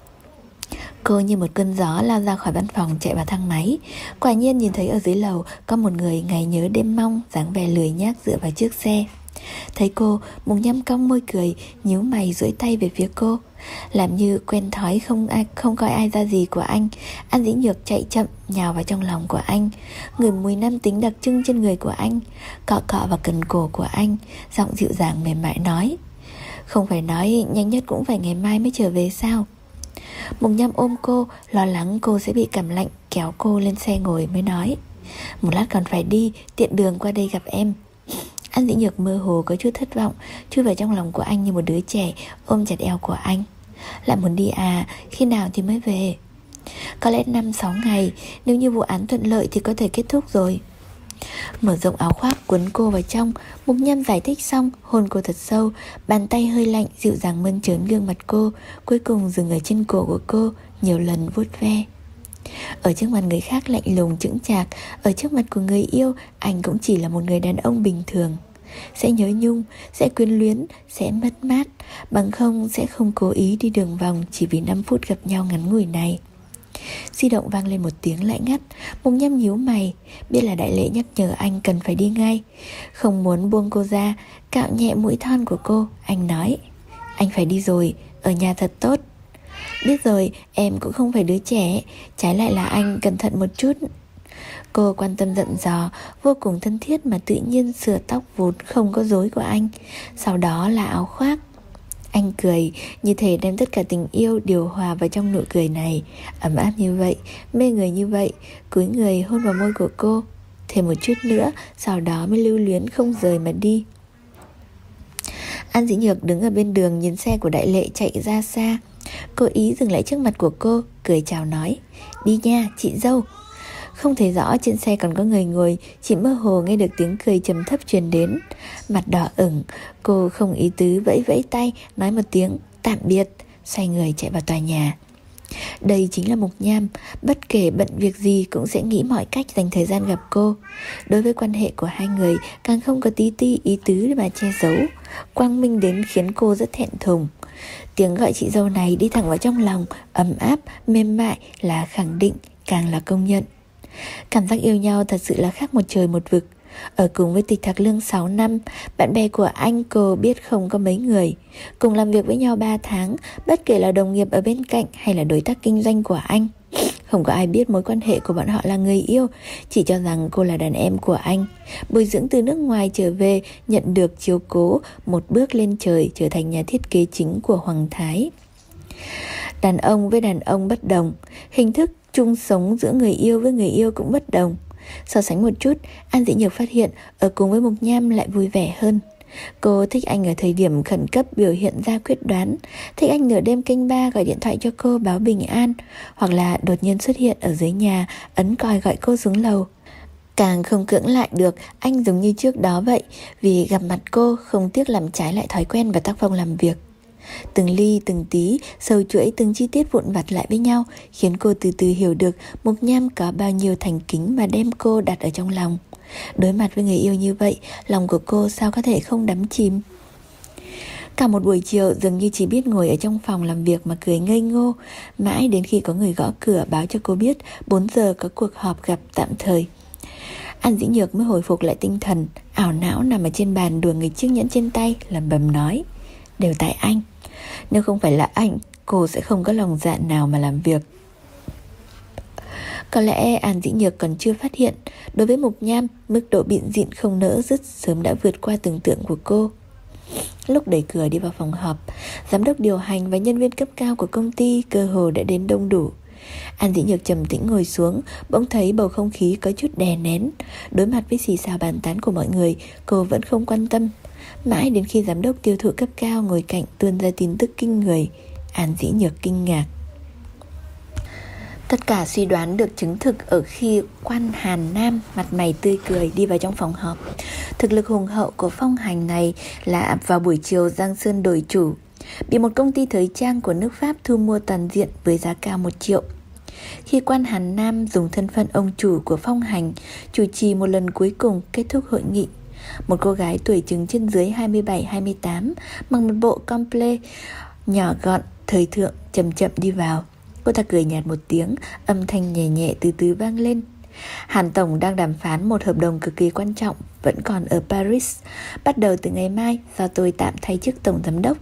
Cô như một cơn gió lao ra khỏi văn phòng, chạy vào thang máy. Quả nhiên nhìn thấy ở dưới lầu có một người ngày nhớ đêm mong, dáng vẻ lười nhác dựa vào chiếc xe. Thấy cô, Mục Nham cong môi cười, nhíu mày duỗi tay về phía cô. Làm như quen thói không ai, không coi ai ra gì của anh, An Dĩ Nhược chạy chậm nhào vào trong lòng của anh, ngửi mùi nam tính đặc trưng trên người của anh, cọ cọ vào cần cổ của anh, giọng dịu dàng mềm mại nói: không phải nói nhanh nhất cũng phải ngày mai mới trở về sao? Mục Nham ôm cô, lo lắng cô sẽ bị cảm lạnh, kéo cô lên xe ngồi mới nói: một lát còn phải đi, tiện đường qua đây gặp em. An Dĩ Nhược mơ hồ có chút thất vọng, chui vào trong lòng của anh như một đứa trẻ, ôm chặt eo của anh. Lại muốn đi à, khi nào thì mới về? Có lẽ năm sáu ngày, nếu như vụ án thuận lợi thì có thể kết thúc rồi. Mở rộng áo khoác cuốn cô vào trong, Mục Nham giải thích xong, hôn cô thật sâu, bàn tay hơi lạnh dịu dàng mơn trớn gương mặt cô, cuối cùng dừng ở trên cổ của cô, nhiều lần vuốt ve. Ở trước mặt người khác lạnh lùng chững chạc, ở trước mặt của người yêu, anh cũng chỉ là một người đàn ông bình thường. Sẽ nhớ nhung, sẽ quyến luyến, sẽ mất mát, bằng không sẽ không cố ý đi đường vòng chỉ vì năm phút gặp nhau ngắn ngủi này. Di động vang lên một tiếng lại ngắt. Mục Nham nhíu mày, biết là Đại Lễ nhắc nhở anh cần phải đi ngay. Không muốn buông cô ra, cạo nhẹ mũi thon của cô, anh nói: anh phải đi rồi, ở nhà thật tốt. Biết rồi, em cũng không phải đứa trẻ, trái lại là anh cẩn thận một chút. Cô quan tâm dặn dò, vô cùng thân thiết mà tự nhiên sửa tóc vụt không có rối của anh. Sau đó là áo khoác. Anh cười, như thể đem tất cả tình yêu điều hòa vào trong nụ cười này. Ấm áp như vậy, mê người như vậy, cúi người hôn vào môi của cô. Thêm một chút nữa, sau đó mới lưu luyến không rời mà đi. An Dĩ Nhược đứng ở bên đường nhìn xe của Đại Lệ chạy ra xa. Cô ý dừng lại trước mặt của cô, cười chào nói: đi nha, chị dâu. Không thấy rõ trên xe còn có người ngồi, chỉ mơ hồ nghe được tiếng cười trầm thấp truyền đến. Mặt đỏ ửng, cô không ý tứ vẫy vẫy tay, nói một tiếng tạm biệt, xoay người chạy vào tòa nhà. Đây chính là Mục Nham, bất kể bận việc gì cũng sẽ nghĩ mọi cách dành thời gian gặp cô. Đối với quan hệ của hai người càng không có tí ti ý tứ để mà che giấu, quang minh đến khiến cô rất thẹn thùng. Tiếng gọi chị dâu này đi thẳng vào trong lòng, ấm áp, mềm mại, là khẳng định, càng là công nhận. Cảm giác yêu nhau thật sự là khác một trời một vực. Ở cùng với Tịch Thạc Lương sáu năm, bạn bè của anh cô biết không có mấy người. Cùng làm việc với nhau ba tháng, bất kể là đồng nghiệp ở bên cạnh hay là đối tác kinh doanh của anh, không có ai biết mối quan hệ của bọn họ là người yêu, chỉ cho rằng cô là đàn em của anh. Bồi dưỡng từ nước ngoài trở về, nhận được chiếu cố, một bước lên trời trở thành nhà thiết kế chính của Hoàng Thái. Đàn ông với đàn ông bất đồng, hình thức chung sống giữa người yêu với người yêu cũng bất đồng. So sánh một chút, An Dĩ Nhược phát hiện ở cùng với Mục Nham lại vui vẻ hơn. Cô thích anh ở thời điểm khẩn cấp biểu hiện ra quyết đoán, thích anh nửa đêm canh ba gọi điện thoại cho cô báo bình an, hoặc là đột nhiên xuất hiện ở dưới nhà ấn còi gọi cô xuống lầu. Càng không cưỡng lại được, anh giống như trước đó vậy, vì gặp mặt cô không tiếc làm trái lại thói quen và tác phong làm việc. Từng ly từng tí, sâu chuỗi từng chi tiết vụn vặt lại với nhau, khiến cô từ từ hiểu được Mục Nham có bao nhiêu thành kính mà đem cô đặt ở trong lòng. Đối mặt với người yêu như vậy, lòng của cô sao có thể không đắm chìm. Cả một buổi chiều dường như chỉ biết ngồi ở trong phòng làm việc mà cười ngây ngô, mãi đến khi có người gõ cửa báo cho cô biết bốn giờ có cuộc họp gặp tạm thời. An Dĩ Nhược mới hồi phục lại tinh thần, ảo não nằm ở trên bàn đùa nghịch chiếc nhẫn trên tay, lẩm bẩm nói: đều tại anh. Nếu không phải là anh, cô sẽ không có lòng dạ nào mà làm việc. Có lẽ An Dĩ Nhược còn chưa phát hiện, đối với Mục Nham, mức độ bịn dịn không nỡ dứt sớm đã vượt qua tưởng tượng của cô. Lúc đẩy cửa đi vào phòng họp, giám đốc điều hành và nhân viên cấp cao của công ty cơ hồ đã đến đông đủ. An Dĩ Nhược trầm tĩnh ngồi xuống, bỗng thấy bầu không khí có chút đè nén. Đối mặt với xì xào bàn tán của mọi người, cô vẫn không quan tâm. Mãi đến khi giám đốc tiêu thụ cấp cao ngồi cạnh tuôn ra tin tức kinh người, An Dĩ Nhược kinh ngạc. Tất cả suy đoán được chứng thực ở khi Quan Hàn Nam mặt mày tươi cười đi vào trong phòng họp. Thực lực hùng hậu của Phong Hành này là vào buổi chiều Giang Sơn đổi chủ, bị một công ty thời trang của nước Pháp thu mua toàn diện với giá cao một triệu. Khi Quan Hàn Nam dùng thân phận ông chủ của Phong Hành chủ trì một lần cuối cùng kết thúc hội nghị, một cô gái tuổi chừng trên dưới hai mươi bảy hai mươi tám mặc một bộ complet nhỏ gọn thời thượng chậm chậm đi vào. Cô ta cười nhạt một tiếng, âm thanh nhẹ nhẹ từ từ vang lên: Hàn Tổng đang đàm phán một hợp đồng cực kỳ quan trọng, vẫn còn ở Paris. Bắt đầu từ ngày mai, do tôi tạm thay chức Tổng Giám đốc.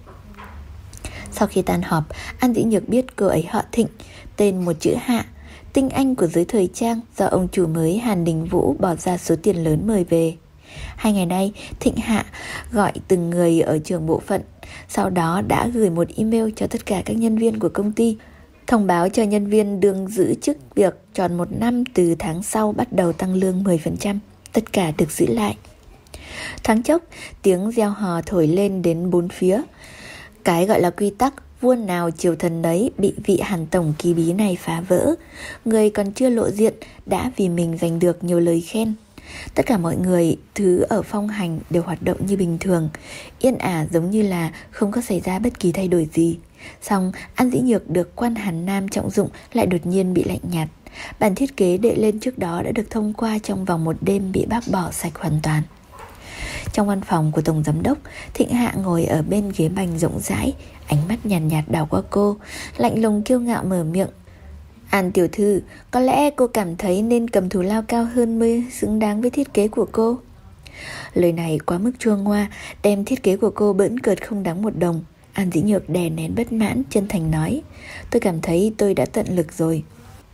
Sau khi tan họp, An Dĩ Nhược biết cô ấy họ Thịnh, tên một chữ Hạ, tinh anh của giới thời trang do ông chủ mới Hàn Đình Vũ bỏ ra số tiền lớn mời về. Hai ngày nay, Thịnh Hạ gọi từng người ở trường bộ phận, sau đó đã gửi một email cho tất cả các nhân viên của công ty, thông báo cho nhân viên đương giữ chức việc tròn một năm từ tháng sau bắt đầu tăng lương mười phần trăm, tất cả được giữ lại. Thoáng chốc, tiếng reo hò thổi lên đến bốn phía. Cái gọi là quy tắc vua nào triều thần đấy bị vị Hàn Tổng kỳ bí này phá vỡ. Người còn chưa lộ diện đã vì mình giành được nhiều lời khen. Tất cả mọi người thứ ở Phong Hành đều hoạt động như bình thường, yên ả giống như là không có xảy ra bất kỳ thay đổi gì. Song An Dĩ Nhược được Quan Hàn Nam trọng dụng lại đột nhiên bị lạnh nhạt. Bản thiết kế đệ lên trước đó đã được thông qua trong vòng một đêm bị bác bỏ sạch hoàn toàn. Trong văn phòng của Tổng Giám đốc, Thịnh Hạ ngồi ở bên ghế bành rộng rãi, ánh mắt nhàn nhạt, nhạt đảo qua cô, lạnh lùng kiêu ngạo mở miệng: An tiểu thư, có lẽ cô cảm thấy nên cầm thù lao cao hơn mới xứng đáng với thiết kế của cô. Lời này quá mức chua ngoa, đem thiết kế của cô bỡn cợt không đáng một đồng. An Dĩ Nhược đè nén bất mãn, chân thành nói: Tôi cảm thấy tôi đã tận lực rồi.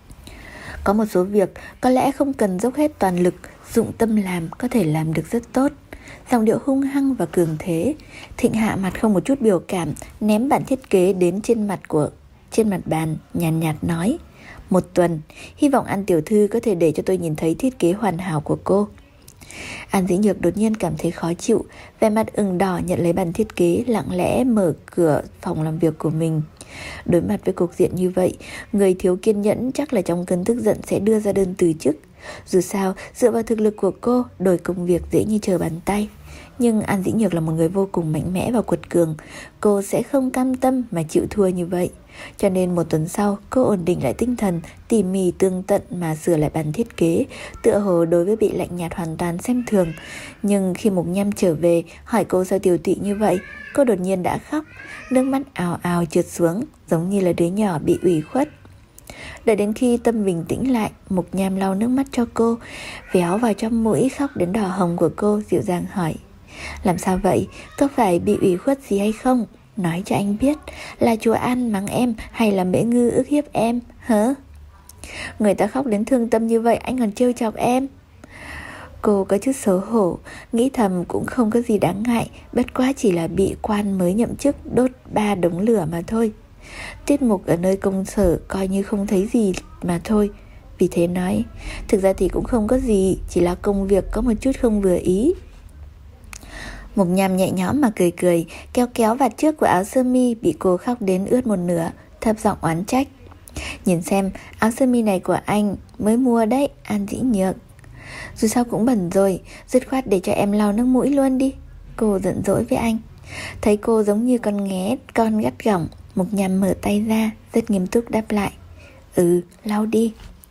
Có một số việc có lẽ không cần dốc hết toàn lực, dụng tâm làm có thể làm được rất tốt. Giọng điệu hung hăng và cường thế. Thịnh Hạ mặt không một chút biểu cảm, ném bản thiết kế đến trên mặt của trên mặt bàn, nhàn nhạt, nhạt nói: Một tuần, hy vọng An tiểu thư có thể để cho tôi nhìn thấy thiết kế hoàn hảo của cô. An Dĩ Nhược đột nhiên cảm thấy khó chịu, vẻ mặt ửng đỏ nhận lấy bản thiết kế, lặng lẽ mở cửa phòng làm việc của mình. Đối mặt với cục diện như vậy, người thiếu kiên nhẫn chắc là trong cơn tức giận sẽ đưa ra đơn từ chức. Dù sao, dựa vào thực lực của cô, đổi công việc dễ như trở bàn tay. Nhưng An Dĩ Nhược là một người vô cùng mạnh mẽ và quật cường, cô sẽ không cam tâm mà chịu thua như vậy. Cho nên một tuần sau, cô ổn định lại tinh thần, tỉ mỉ tường tận mà sửa lại bản thiết kế, tựa hồ đối với bị lạnh nhạt hoàn toàn xem thường. Nhưng khi Mục Nham trở về hỏi cô sao tiều tụy như vậy, cô đột nhiên đã khóc, nước mắt ào ào trượt xuống, giống như là đứa nhỏ bị ủy khuất. Đợi đến khi tâm bình tĩnh lại, Mục Nham lau nước mắt cho cô, véo vào trong mũi khóc đến đỏ hồng của cô, dịu dàng hỏi: Làm sao vậy? Có phải bị ủy khuất gì hay không? Nói cho anh biết, là chúa An mắng em hay là Mễ Ngư ức hiếp em, hả? Người ta khóc đến thương tâm như vậy, anh còn trêu chọc em. Cô có chút xấu hổ, nghĩ thầm cũng không có gì đáng ngại, bất quá chỉ là bị quan mới nhậm chức đốt ba đống lửa mà thôi. Tiết mục ở nơi công sở coi như không thấy gì mà thôi. Vì thế nói, thực ra thì cũng không có gì, chỉ là công việc có một chút không vừa ý. Mục Nham nhẹ nhõm mà cười cười, kéo kéo vạt trước của áo sơ mi bị cô khóc đến ướt một nửa, thấp giọng oán trách: Nhìn xem, áo sơ mi này của anh mới mua đấy, An Dĩ Nhược. Dù sao cũng bẩn rồi, dứt khoát để cho em lau nước mũi luôn đi. Cô giận dỗi với anh. Thấy cô giống như con nghé con gắt gỏng, Mục Nham mở tay ra, rất nghiêm túc đáp lại: Ừ, lau đi.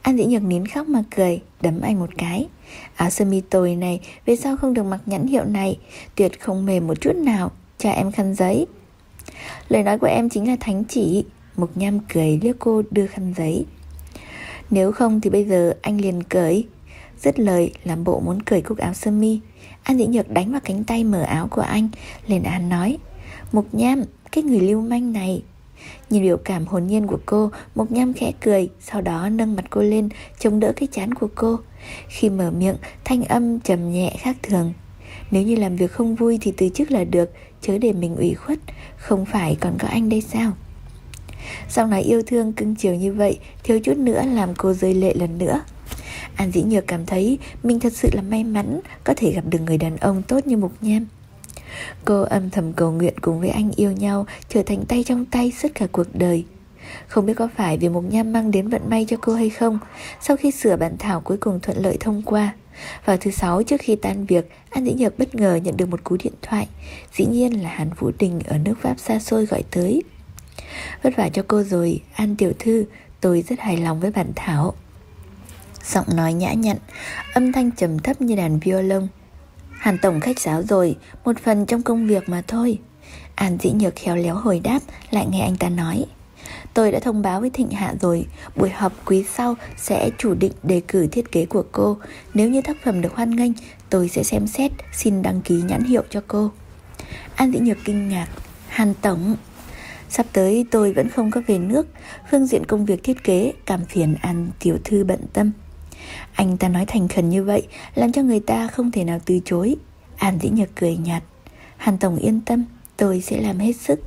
An Dĩ Nhược nín khóc mà cười, đấm anh một cái. Áo sơ mi tồi này, về sau không được mặc nhãn hiệu này, tuyệt không mềm một chút nào, cho em khăn giấy. Lời nói của em chính là thánh chỉ. Mục Nham cười liếc cô đưa khăn giấy. Nếu không thì bây giờ anh liền cởi. Dứt lời làm bộ muốn cởi cúc áo sơ mi. An Dĩ Nhược đánh vào cánh tay mở áo của anh, lên án nói: Mục Nham, cái người lưu manh này. Nhìn biểu cảm hồn nhiên của cô, Mục Nham khẽ cười, sau đó nâng mặt cô lên, chống đỡ cái trán của cô. Khi mở miệng, thanh âm trầm nhẹ khác thường. Nếu như làm việc không vui thì từ chức là được, chớ để mình ủy khuất. Không phải còn có anh đây sao? Giọng nói yêu thương cưng chiều như vậy, thiếu chút nữa làm cô rơi lệ lần nữa. An Dĩ Nhược cảm thấy mình thật sự là may mắn có thể gặp được người đàn ông tốt như Mục Nham. Cô âm thầm cầu nguyện cùng với anh yêu nhau, trở thành tay trong tay suốt cả cuộc đời. Không biết có phải vì Mục Nham mang đến vận may cho cô hay không, sau khi sửa bản thảo cuối cùng thuận lợi thông qua. Vào thứ sáu trước khi tan việc, An Dĩ Nhược bất ngờ nhận được một cú điện thoại. Dĩ nhiên là Hàn Vũ Đình ở nước Pháp xa xôi gọi tới. Vất vả cho cô rồi, An tiểu thư, tôi rất hài lòng với bản thảo. Giọng nói nhã nhặn, âm thanh trầm thấp như đàn violon. Hàn tổng khách sáo rồi, một phần trong công việc mà thôi. An Dĩ Nhược khéo léo hồi đáp, lại nghe anh ta nói: Tôi đã thông báo với Thịnh Hạ rồi, buổi họp quý sau sẽ chủ định đề cử thiết kế của cô. Nếu như tác phẩm được hoan nghênh, tôi sẽ xem xét xin đăng ký nhãn hiệu cho cô. An Dĩ Nhược kinh ngạc: Hàn tổng? Sắp tới tôi vẫn không có về nước, phương diện công việc thiết kế cảm phiền An tiểu thư bận tâm. Anh ta nói thành khẩn như vậy, làm cho người ta không thể nào từ chối. An Dĩ Nhược cười nhạt: Hàn tổng yên tâm, tôi sẽ làm hết sức.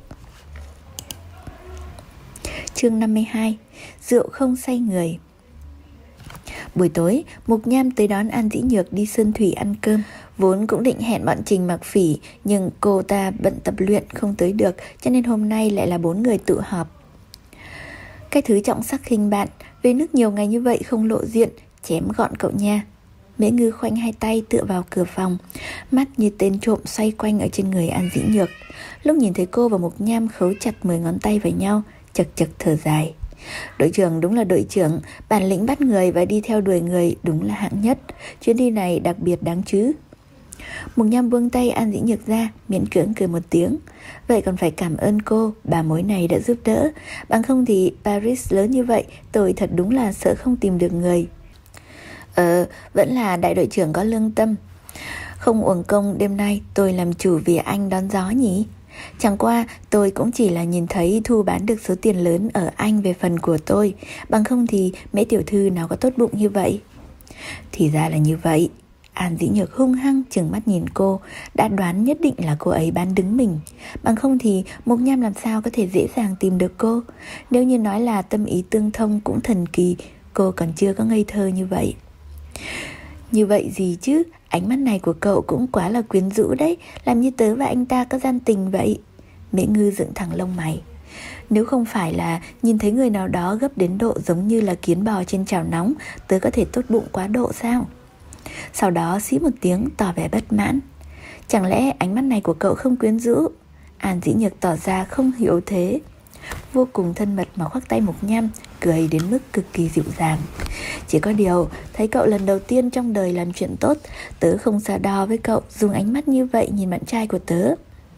Chương năm mươi hai. Rượu không say người. Buổi tối, Mục Nham tới đón An Dĩ Nhược đi Sơn Thủy ăn cơm. Vốn cũng định hẹn bọn Trình Mặc Phỉ, nhưng cô ta bận tập luyện không tới được, cho nên hôm nay lại là bốn người tụ họp. Cái thứ trọng sắc khinh bạn, về nước nhiều ngày như vậy không lộ diện, chém gọn cậu nha. Mễ Ngư khoanh hai tay tựa vào cửa phòng, mắt như tên trộm xoay quanh ở trên người An Dĩ Nhược. Lúc nhìn thấy cô và Mục Nham khấu chặt mười ngón tay vào nhau, chật chật thở dài. Đội trưởng đúng là đội trưởng, bản lĩnh bắt người và đi theo đuổi người đúng là hạng nhất. Chuyến đi này đặc biệt đáng chứ. Mục Nham buông tay An Dĩ Nhược ra, miễn cưỡng cười một tiếng. Vậy còn phải cảm ơn cô, bà mối này đã giúp đỡ. Bằng không thì Paris lớn như vậy, tôi thật đúng là sợ không tìm được người. Ờ, vẫn là đại đội trưởng có lương tâm. Không uổng công đêm nay tôi làm chủ vì anh đón gió nhỉ. Chẳng qua tôi cũng chỉ là nhìn thấy Thu bán được số tiền lớn ở Anh về phần của tôi. Bằng không thì Mễ tiểu thư nào có tốt bụng như vậy. Thì ra là như vậy. An Dĩ Nhược hung hăng trừng mắt nhìn cô, đã đoán nhất định là cô ấy bán đứng mình. Bằng không thì Mục Nham làm sao có thể dễ dàng tìm được cô. Nếu như nói là tâm ý tương thông cũng thần kỳ, cô còn chưa có ngây thơ như vậy. Như vậy gì chứ, ánh mắt này của cậu cũng quá là quyến rũ đấy, làm như tớ và anh ta có gian tình vậy. Mễ Ngư dựng thẳng lông mày. Nếu không phải là nhìn thấy người nào đó gấp đến độ giống như là kiến bò trên chảo nóng, tớ có thể tốt bụng quá độ sao? Sau đó xí một tiếng tỏ vẻ bất mãn. Chẳng lẽ ánh mắt này của cậu không quyến rũ? An Dĩ Nhược tỏ ra không hiểu thế, vô cùng thân mật mà khoác tay Mục Nham, cười đến mức cực kỳ dịu dàng. Chỉ có điều, thấy cậu lần đầu tiên trong đời làm chuyện tốt, tớ không xa đo với cậu dùng ánh mắt như vậy nhìn bạn trai của tớ.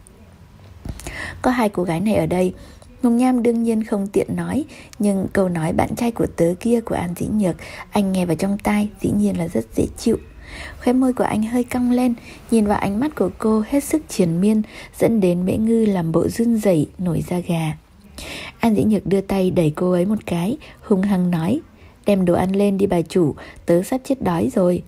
Có hai cô gái này ở đây, Mục Nham đương nhiên không tiện nói, nhưng câu nói bạn trai của tớ kia của An Dĩ Nhược, anh nghe vào trong tai dĩ nhiên là rất dễ chịu. Khóe môi của anh hơi cong lên, nhìn vào ánh mắt của cô hết sức triền miên, dẫn đến Mễ Ngư làm bộ run rẩy nổi da gà. An Dĩ Nhược đưa tay đẩy cô ấy một cái, hung hăng nói: Đem đồ ăn lên đi bà chủ, tớ sắp chết đói rồi.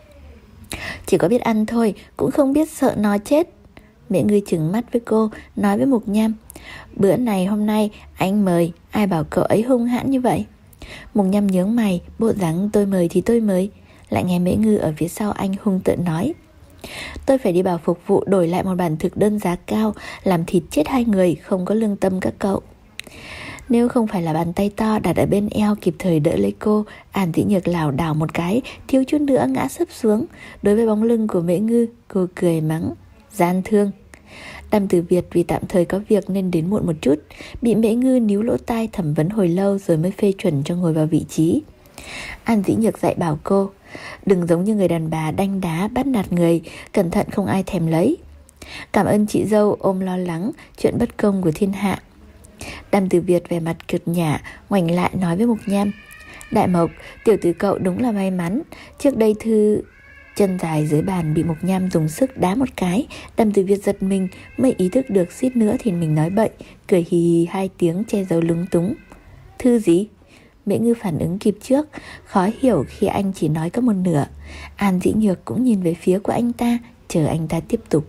Chỉ có biết ăn thôi, cũng không biết sợ nó chết. Mễ Ngư trừng mắt với cô, nói với Mục Nham: Bữa này hôm nay anh mời, ai bảo cậu ấy hung hãn như vậy? Mục Nham nhướng mày, bộ dáng tôi mời thì tôi mời. Lại nghe Mễ Ngư ở phía sau anh hung tợn nói: Tôi phải đi bảo phục vụ đổi lại một bản thực đơn giá cao, làm thịt chết hai người, không có lương tâm các cậu. Nếu không phải là bàn tay to đặt ở bên eo kịp thời đỡ lấy cô, An Dĩ Nhược lảo đảo một cái, thiếu chút nữa ngã sấp xuống. Đối với bóng lưng của Mễ Ngư, cô cười mắng: Gian thương. Đàm Tử Việt vì tạm thời có việc nên đến muộn một chút, bị Mễ Ngư níu lỗ tai thẩm vấn hồi lâu rồi mới phê chuẩn cho ngồi vào vị trí. An Dĩ Nhược dạy bảo cô, đừng giống như người đàn bà đanh đá bắt nạt người, cẩn thận không ai thèm lấy. Cảm ơn chị dâu ôm lo lắng chuyện bất công của thiên hạ. Đàm Tử Việt về mặt kiệt nhã, ngoảnh lại nói với Mục Nham, Đại Mộc, tiểu tử cậu đúng là may mắn. Trước đây Thư... Chân dài dưới bàn bị Mục Nham dùng sức đá một cái. Đàm Tử Việt giật mình, mới ý thức được suýt nữa thì mình nói bậy, cười hì hì hai tiếng che giấu lúng túng. Thư gì? Mễ Ngư phản ứng kịp trước, khó hiểu khi anh chỉ nói có một nửa. An Dĩ Nhược cũng nhìn về phía của anh ta, chờ anh ta tiếp tục.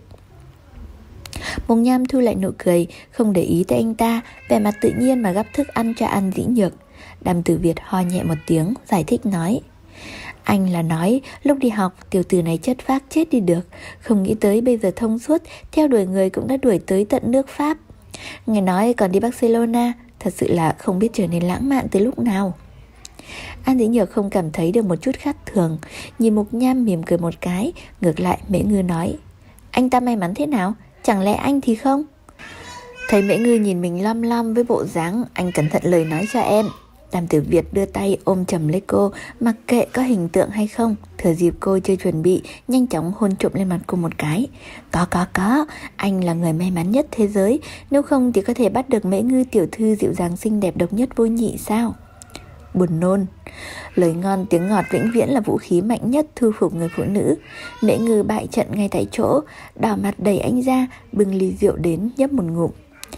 Mục Nham thu lại nụ cười, không để ý tới anh ta, vẻ mặt tự nhiên mà gắp thức ăn cho An Dĩ Nhược. Đàm Tử Việt ho nhẹ một tiếng, giải thích nói, anh là nói lúc đi học tiểu tử này chất phác chết đi được, không nghĩ tới bây giờ thông suốt, theo đuổi người cũng đã đuổi tới tận nước Pháp. Nghe nói còn đi Barcelona, thật sự là không biết trở nên lãng mạn tới lúc nào. An Dĩ Nhược không cảm thấy được một chút khác thường, nhìn Mục Nham mỉm cười một cái. Ngược lại Mễ Ngư nói, anh ta may mắn thế nào, chẳng lẽ anh thì không? Thấy Mễ Ngư nhìn mình lăm lăm với bộ dáng, anh cẩn thận lời nói cho em. Đàm Tử Việt đưa tay ôm chầm lấy cô, mặc kệ có hình tượng hay không, thừa dịp cô chưa chuẩn bị, nhanh chóng hôn trộm lên mặt cô một cái. Có có có, anh là người may mắn nhất thế giới, nếu không thì có thể bắt được Mễ Ngư tiểu thư dịu dàng xinh đẹp độc nhất vô nhị sao? Buồn nôn. Lời ngon tiếng ngọt vĩnh viễn là vũ khí mạnh nhất thu phục người phụ nữ. Mễ Ngư bại trận ngay tại chỗ, đỏ mặt đẩy anh ra, bưng ly rượu đến nhấp một ngụm.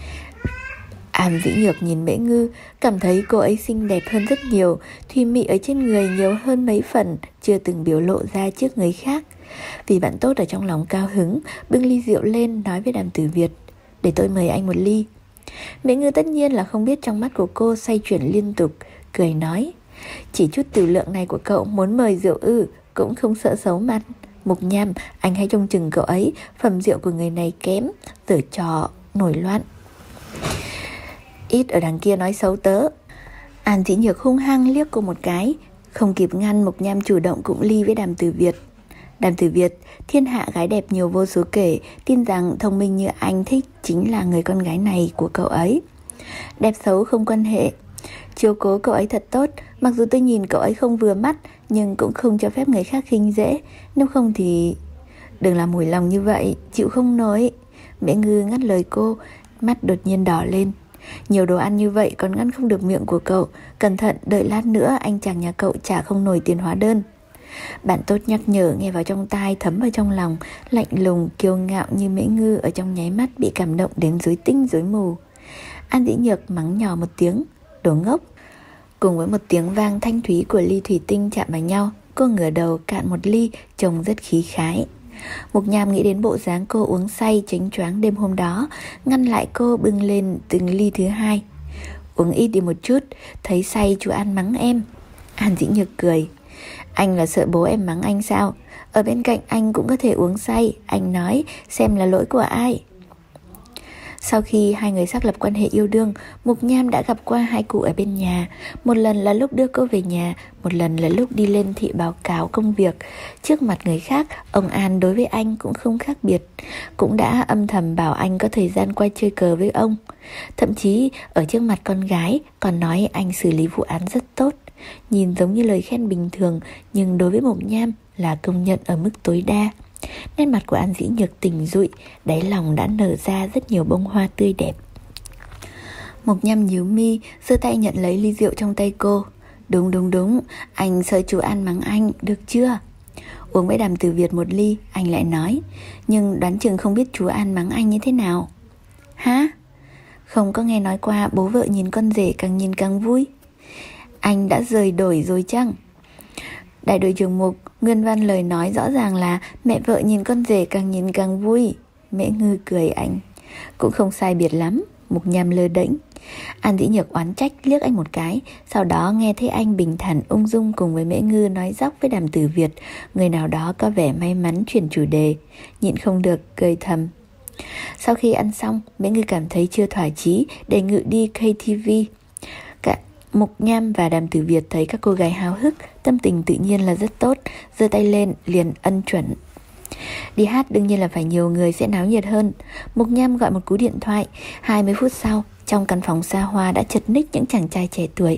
An Dĩ Nhược nhìn Mễ Ngư, cảm thấy cô ấy xinh đẹp hơn rất nhiều, thùy mị ở trên người nhiều hơn mấy phần, chưa từng biểu lộ ra trước người khác. Vì bạn tốt ở trong lòng cao hứng, bưng ly rượu lên nói với Đàm Tử Việt, để tôi mời anh một ly. Mễ Ngư tất nhiên là không biết trong mắt của cô xoay chuyển liên tục, cười nói, chỉ chút tiểu lượng này của cậu muốn mời rượu ư, cũng không sợ xấu mặt. Mục Nham, anh hãy trông chừng cậu ấy, phẩm rượu của người này kém, giở trò nổi loạn. Ít ở đằng kia nói xấu tớ. An Dĩ Nhược hung hăng liếc cô một cái, không kịp ngăn, Mục Nham chủ động cụng ly với Đàm Tử Việt. Đàm Tử Việt, thiên hạ gái đẹp nhiều vô số kể, tin rằng thông minh như anh thích chính là người con gái này của cậu ấy. Đẹp xấu không quan hệ, chiếu cố cậu ấy thật tốt. Mặc dù tôi nhìn cậu ấy không vừa mắt, nhưng cũng không cho phép người khác khinh dễ. Nếu không thì... Đừng làm mùi lòng như vậy, chịu không nổi. Mễ Ngư ngắt lời cô, mắt đột nhiên đỏ lên. Nhiều đồ ăn như vậy còn ngăn không được miệng của cậu. Cẩn thận, đợi lát nữa anh chàng nhà cậu trả không nổi tiền hóa đơn. Bạn tốt nhắc nhở nghe vào trong tai, thấm vào trong lòng. Lạnh lùng, kiêu ngạo như Mễ Ngư ở trong nháy mắt bị cảm động đến rối tinh rối mù. An Dĩ Nhược mắng nhỏ một tiếng, đồ ngốc. Cùng với một tiếng vang thanh thúy của ly thủy tinh chạm vào nhau, cô ngửa đầu cạn một ly, trông rất khí khái. Mục Nham nghĩ đến bộ dáng cô uống say chánh choáng đêm hôm đó, ngăn lại cô bưng lên từng ly thứ hai. Uống ít đi một chút, thấy say chú An mắng em. An Dĩ Nhược cười. Anh là sợ bố em mắng anh sao? Ở bên cạnh anh cũng có thể uống say, anh nói xem là lỗi của ai. Sau khi hai người xác lập quan hệ yêu đương, Mục Nham đã gặp qua hai cụ ở bên nhà. Một lần là lúc đưa cô về nhà, một lần là lúc đi lên thị báo cáo công việc. Trước mặt người khác, ông An đối với anh cũng không khác biệt, cũng đã âm thầm bảo anh có thời gian qua chơi cờ với ông. Thậm chí ở trước mặt con gái còn nói anh xử lý vụ án rất tốt. Nhìn giống như lời khen bình thường, nhưng đối với Mục Nham là công nhận ở mức tối đa. Nét mặt của An Dĩ Nhược tỉnh rụi, đáy lòng đã nở ra rất nhiều bông hoa tươi đẹp. Mục Nham nhíu mi, giơ tay nhận lấy ly rượu trong tay cô. Đúng đúng đúng, anh sợ chú An mắng anh, được chưa? Uống với Đàm Tử Việt một ly, anh lại nói, nhưng đoán chừng không biết chú An mắng anh như thế nào. Hả? Không có nghe nói qua bố vợ nhìn con rể càng nhìn càng vui? Anh đã rời đổi rồi chăng? Đại đội trưởng Mục, nguyên văn lời nói rõ ràng là mẹ vợ nhìn con rể càng nhìn càng vui. Mễ Ngư cười anh. Cũng không sai biệt lắm. Mục Nham lơ đễnh. An Dĩ Nhược oán trách liếc anh một cái, sau đó nghe thấy anh bình thản ung dung cùng với Mễ Ngư nói dóc với Đàm Tử Việt. Người nào đó có vẻ may mắn chuyển chủ đề, nhịn không được cười thầm. Sau khi ăn xong, Mễ Ngư cảm thấy chưa thỏa chí, đề nghị đi ca tê vê. Cả Mục Nham và Đàm Tử Việt thấy các cô gái háo hức, tâm tình tự nhiên là rất tốt, giơ tay lên liền ân chuẩn. Đi hát đương nhiên là phải nhiều người sẽ náo nhiệt hơn. Mục Nham gọi một cú điện thoại. Hai mươi phút sau, trong căn phòng xa hoa đã chật ních những chàng trai trẻ tuổi.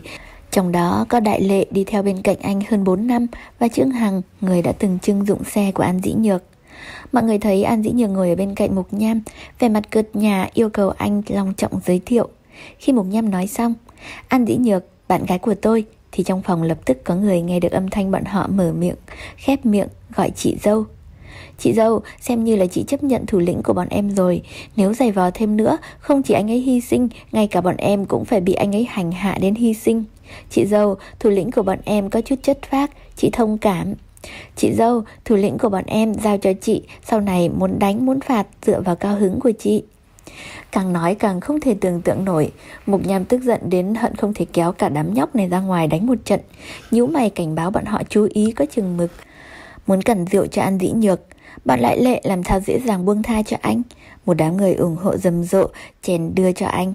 Trong đó có Đại Lệ đi theo bên cạnh anh hơn bốn năm và Trương Hằng, người đã từng trưng dụng xe của An Dĩ Nhược. Mọi người thấy An Dĩ Nhược ngồi ở bên cạnh Mục Nham, vẻ mặt cợt nhả yêu cầu anh long trọng giới thiệu. Khi Mục Nham nói xong, An Dĩ Nhược, bạn gái của tôi, thì trong phòng lập tức có người nghe được âm thanh bọn họ mở miệng, khép miệng gọi chị dâu. Chị dâu, xem như là chị chấp nhận thủ lĩnh của bọn em rồi. Nếu giày vò thêm nữa, không chỉ anh ấy hy sinh, ngay cả bọn em cũng phải bị anh ấy hành hạ đến hy sinh. Chị dâu, thủ lĩnh của bọn em có chút chất phác, chị thông cảm. Chị dâu, thủ lĩnh của bọn em giao cho chị, sau này muốn đánh muốn phạt dựa vào cao hứng của chị. Càng nói càng không thể tưởng tượng nổi. Mục Nham tức giận đến hận không thể kéo cả đám nhóc này ra ngoài đánh một trận, nhíu mày cảnh báo bọn họ chú ý có chừng mực. Muốn cẩn rượu cho An Dĩ Nhược, bọn Lại Lệ làm sao dễ dàng buông tha cho anh. Một đám người ủng hộ rầm rộ chèn đưa cho anh.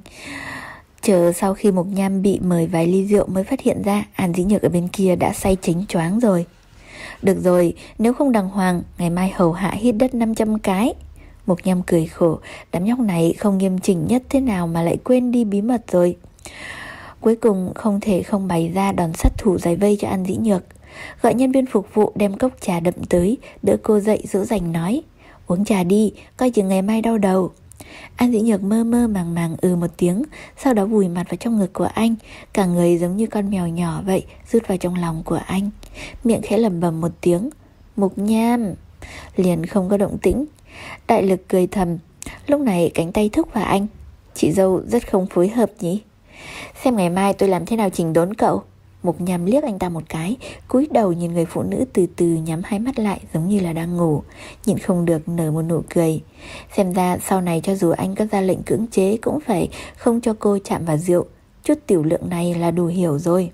Chờ sau khi Mục Nham bị mời vài ly rượu mới phát hiện ra An Dĩ Nhược ở bên kia đã say chính choáng rồi. Được rồi, nếu không đàng hoàng, ngày mai hầu hạ hít đất năm trăm cái. Mục Nham cười khổ, đám nhóc này không nghiêm chỉnh nhất thế nào mà lại quên đi bí mật rồi. Cuối cùng không thể không bày ra đòn sát thủ giải vây cho An Dĩ Nhược. Gọi nhân viên phục vụ đem cốc trà đậm tới, đỡ cô dậy dỗ dành nói, uống trà đi, coi chừng ngày mai đau đầu. An Dĩ Nhược mơ mơ màng màng ừ một tiếng, sau đó vùi mặt vào trong ngực của anh, cả người giống như con mèo nhỏ vậy, rút vào trong lòng của anh. Miệng khẽ lẩm bẩm một tiếng, Mục Nham. Liền không có động tĩnh. Đại Lực cười thầm, lúc này cánh tay thúc vào anh. Chị dâu rất không phối hợp nhỉ? Xem ngày mai tôi làm thế nào chỉnh đốn cậu. Mục Nham liếc anh ta một cái, cúi đầu nhìn người phụ nữ từ từ nhắm hai mắt lại giống như là đang ngủ, nhịn không được nở một nụ cười. Xem ra sau này cho dù anh có ra lệnh cưỡng chế cũng phải không cho cô chạm vào rượu. Chút tiểu lượng này là đủ hiểu rồi.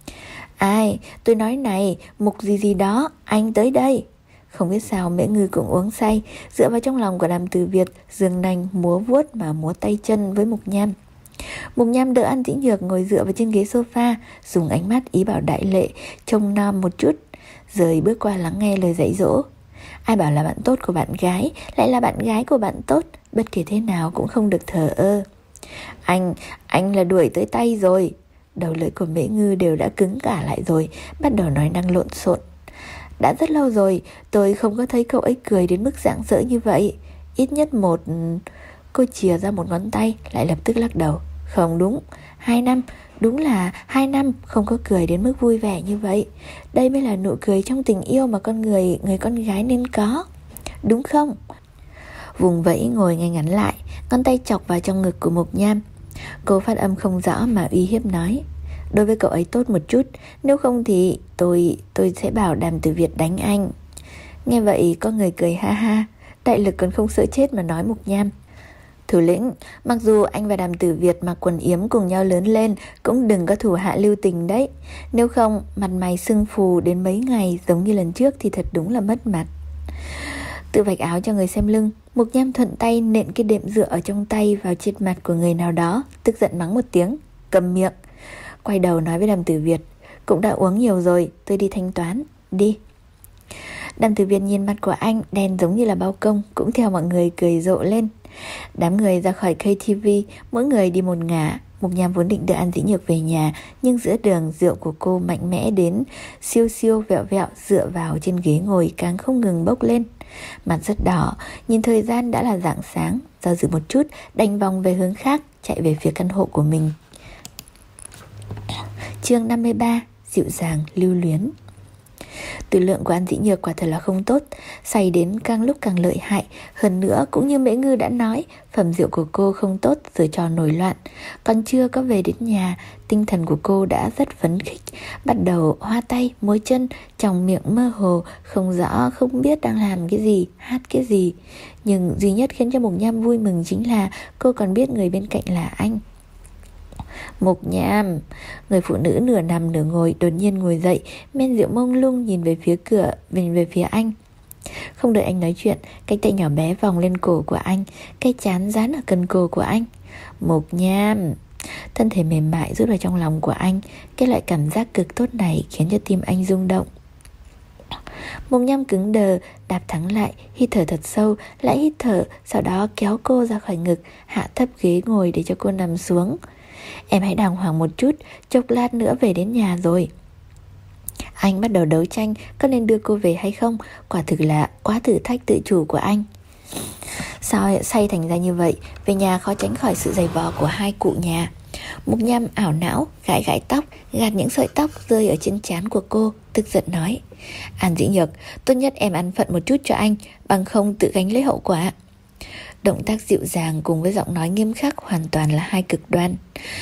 Ai, tôi nói này, Mục gì gì đó, anh tới đây. Không biết sao Mễ Ngư cũng uống say, dựa vào trong lòng của Đàm Tử Việt, giương nanh múa vuốt mà múa tay chân với Mục Nham. Mục Nham đỡ An Dĩ Nhược ngồi dựa vào trên ghế sofa, dùng ánh mắt ý bảo Đại Lệ trông nom một chút, rồi bước qua lắng nghe lời dạy dỗ. Ai bảo là bạn tốt của bạn gái lại là bạn gái của bạn tốt, bất kể thế nào cũng không được thờ ơ. Anh, anh là đuổi tới tay rồi. Đầu lưỡi của Mễ Ngư đều đã cứng cả lại rồi, bắt đầu nói năng lộn xộn. Đã rất lâu rồi tôi không có thấy cậu ấy cười đến mức rạng rỡ như vậy. Ít nhất một... Cô chìa ra một ngón tay, lại lập tức lắc đầu. Không đúng, hai năm, đúng là hai năm không có cười đến mức vui vẻ như vậy. Đây mới là nụ cười trong tình yêu mà con người, người con gái nên có. Đúng không? Vùng vẫy ngồi ngay ngắn lại, ngón tay chọc vào trong ngực của Mục Nham. Cô phát âm không rõ mà uy hiếp nói, đối với cậu ấy tốt một chút, nếu không thì tôi, tôi sẽ bảo Đàm Tử Việt đánh anh. Nghe vậy có người cười ha ha. Đại Lực còn không sợ chết mà nói Mục Nham, thủ lĩnh, mặc dù anh và Đàm Tử Việt mặc quần yếm cùng nhau lớn lên, cũng đừng có thủ hạ lưu tình đấy. Nếu không, mặt mày sưng phù đến mấy ngày giống như lần trước thì thật đúng là mất mặt. Tự vạch áo cho người xem lưng, Mục Nham thuận tay nện cái đệm dựa ở trong tay vào trên mặt của người nào đó, tức giận mắng một tiếng, cầm miệng. Quay đầu nói với Đàm Tử Việt, cũng đã uống nhiều rồi, tôi đi thanh toán, đi. Đàm Tử Việt nhìn mặt của anh đen giống như là bao công, cũng theo mọi người cười rộ lên. Đám người ra khỏi ca tê vê, mỗi người đi một ngả. Mục Nham vốn định đưa An Dĩ Nhược về nhà, nhưng giữa đường rượu của cô mạnh mẽ đến siêu siêu vẹo vẹo dựa vào trên ghế ngồi càng không ngừng bốc lên. Mặt rất đỏ, nhìn thời gian đã là rạng sáng, do dự một chút đành vòng về hướng khác, chạy về phía căn hộ của mình. Chương năm mươi ba, dịu dàng lưu luyến. Tử lượng của An Dĩ Nhược quả thật là không tốt, say đến càng lúc càng lợi hại. Hơn nữa cũng như Mễ Ngư đã nói, phẩm rượu của cô không tốt rồi trò nổi loạn. Còn chưa có về đến nhà, tinh thần của cô đã rất phấn khích, bắt đầu hoa tay, môi chân, trong miệng mơ hồ, không rõ, không biết đang làm cái gì, hát cái gì. Nhưng duy nhất khiến cho Mục Nham vui mừng chính là cô còn biết người bên cạnh là anh. Mục Nham. Người phụ nữ nửa nằm nửa ngồi đột nhiên ngồi dậy, men rượu mông lung nhìn về phía cửa, nhìn về phía anh. Không đợi anh nói chuyện, cái tay nhỏ bé vòng lên cổ của anh, cái trán dán ở cần cổ của anh. Mục Nham. Thân thể mềm mại rút vào trong lòng của anh. Cái loại cảm giác cực tốt này khiến cho tim anh rung động. Mục Nham cứng đờ, đạp thắng lại, hít thở thật sâu, lại hít thở, sau đó kéo cô ra khỏi ngực, hạ thấp ghế ngồi để cho cô nằm xuống. Em hãy đàng hoàng một chút, chốc lát nữa về đến nhà rồi. Anh bắt đầu đấu tranh có nên đưa cô về hay không. Quả thực là quá thử thách tự chủ của anh. Sao lại say thành ra như vậy? Về nhà khó tránh khỏi sự giày vò của hai cụ nhà. Mục Nham ảo não, gãi gãi tóc, gạt những sợi tóc rơi ở trên trán của cô, tức giận nói: An Dĩ Nhược, tốt nhất em ăn phận một chút cho anh, bằng không tự gánh lấy hậu quả. Động tác dịu dàng cùng với giọng nói nghiêm khắc hoàn toàn là hai cực đoan.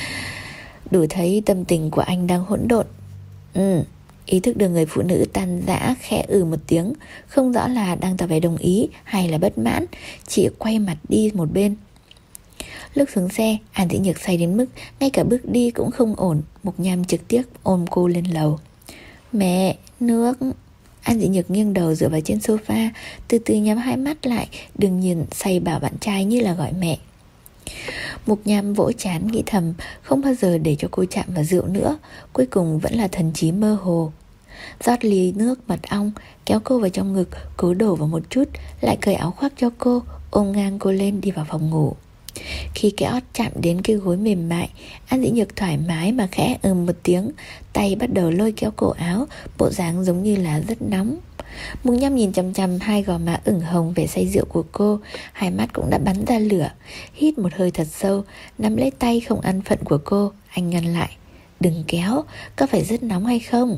Đủ thấy tâm tình của anh đang hỗn độn. Ừ, ý thức được người phụ nữ tan rã, khẽ ừ một tiếng, không rõ là đang tỏ vẻ đồng ý hay là bất mãn, chỉ quay mặt đi một bên. Lúc xuống xe, An Dĩ Nhược say đến mức ngay cả bước đi cũng không ổn. Mục Nham trực tiếp ôm cô lên lầu. Mẹ, nước. An Dĩ Nhược nghiêng đầu dựa vào trên sofa, từ từ nhắm hai mắt lại, đương nhiên say bảo bạn trai như là gọi mẹ. Mục Nham vỗ trán nghĩ thầm, không bao giờ để cho cô chạm vào rượu nữa. Cuối cùng vẫn là thần trí mơ hồ. Rót ly nước mật ong, kéo cô vào trong ngực, cố đổ vào một chút, lại cởi áo khoác cho cô, ôm ngang cô lên đi vào phòng ngủ. Khi cái ót chạm đến cái gối mềm mại, An Dĩ Nhược thoải mái mà khẽ ừm một tiếng, tay bắt đầu lôi kéo cổ áo, bộ dáng giống như là rất nóng. Mục Nham nhìn chằm chằm hai gò má ửng hồng vẻ say rượu của cô, hai mắt cũng đã bắn ra lửa. Hít một hơi thật sâu, nắm lấy tay không ăn phận của cô, anh ngăn lại. Đừng kéo, có phải rất nóng hay không?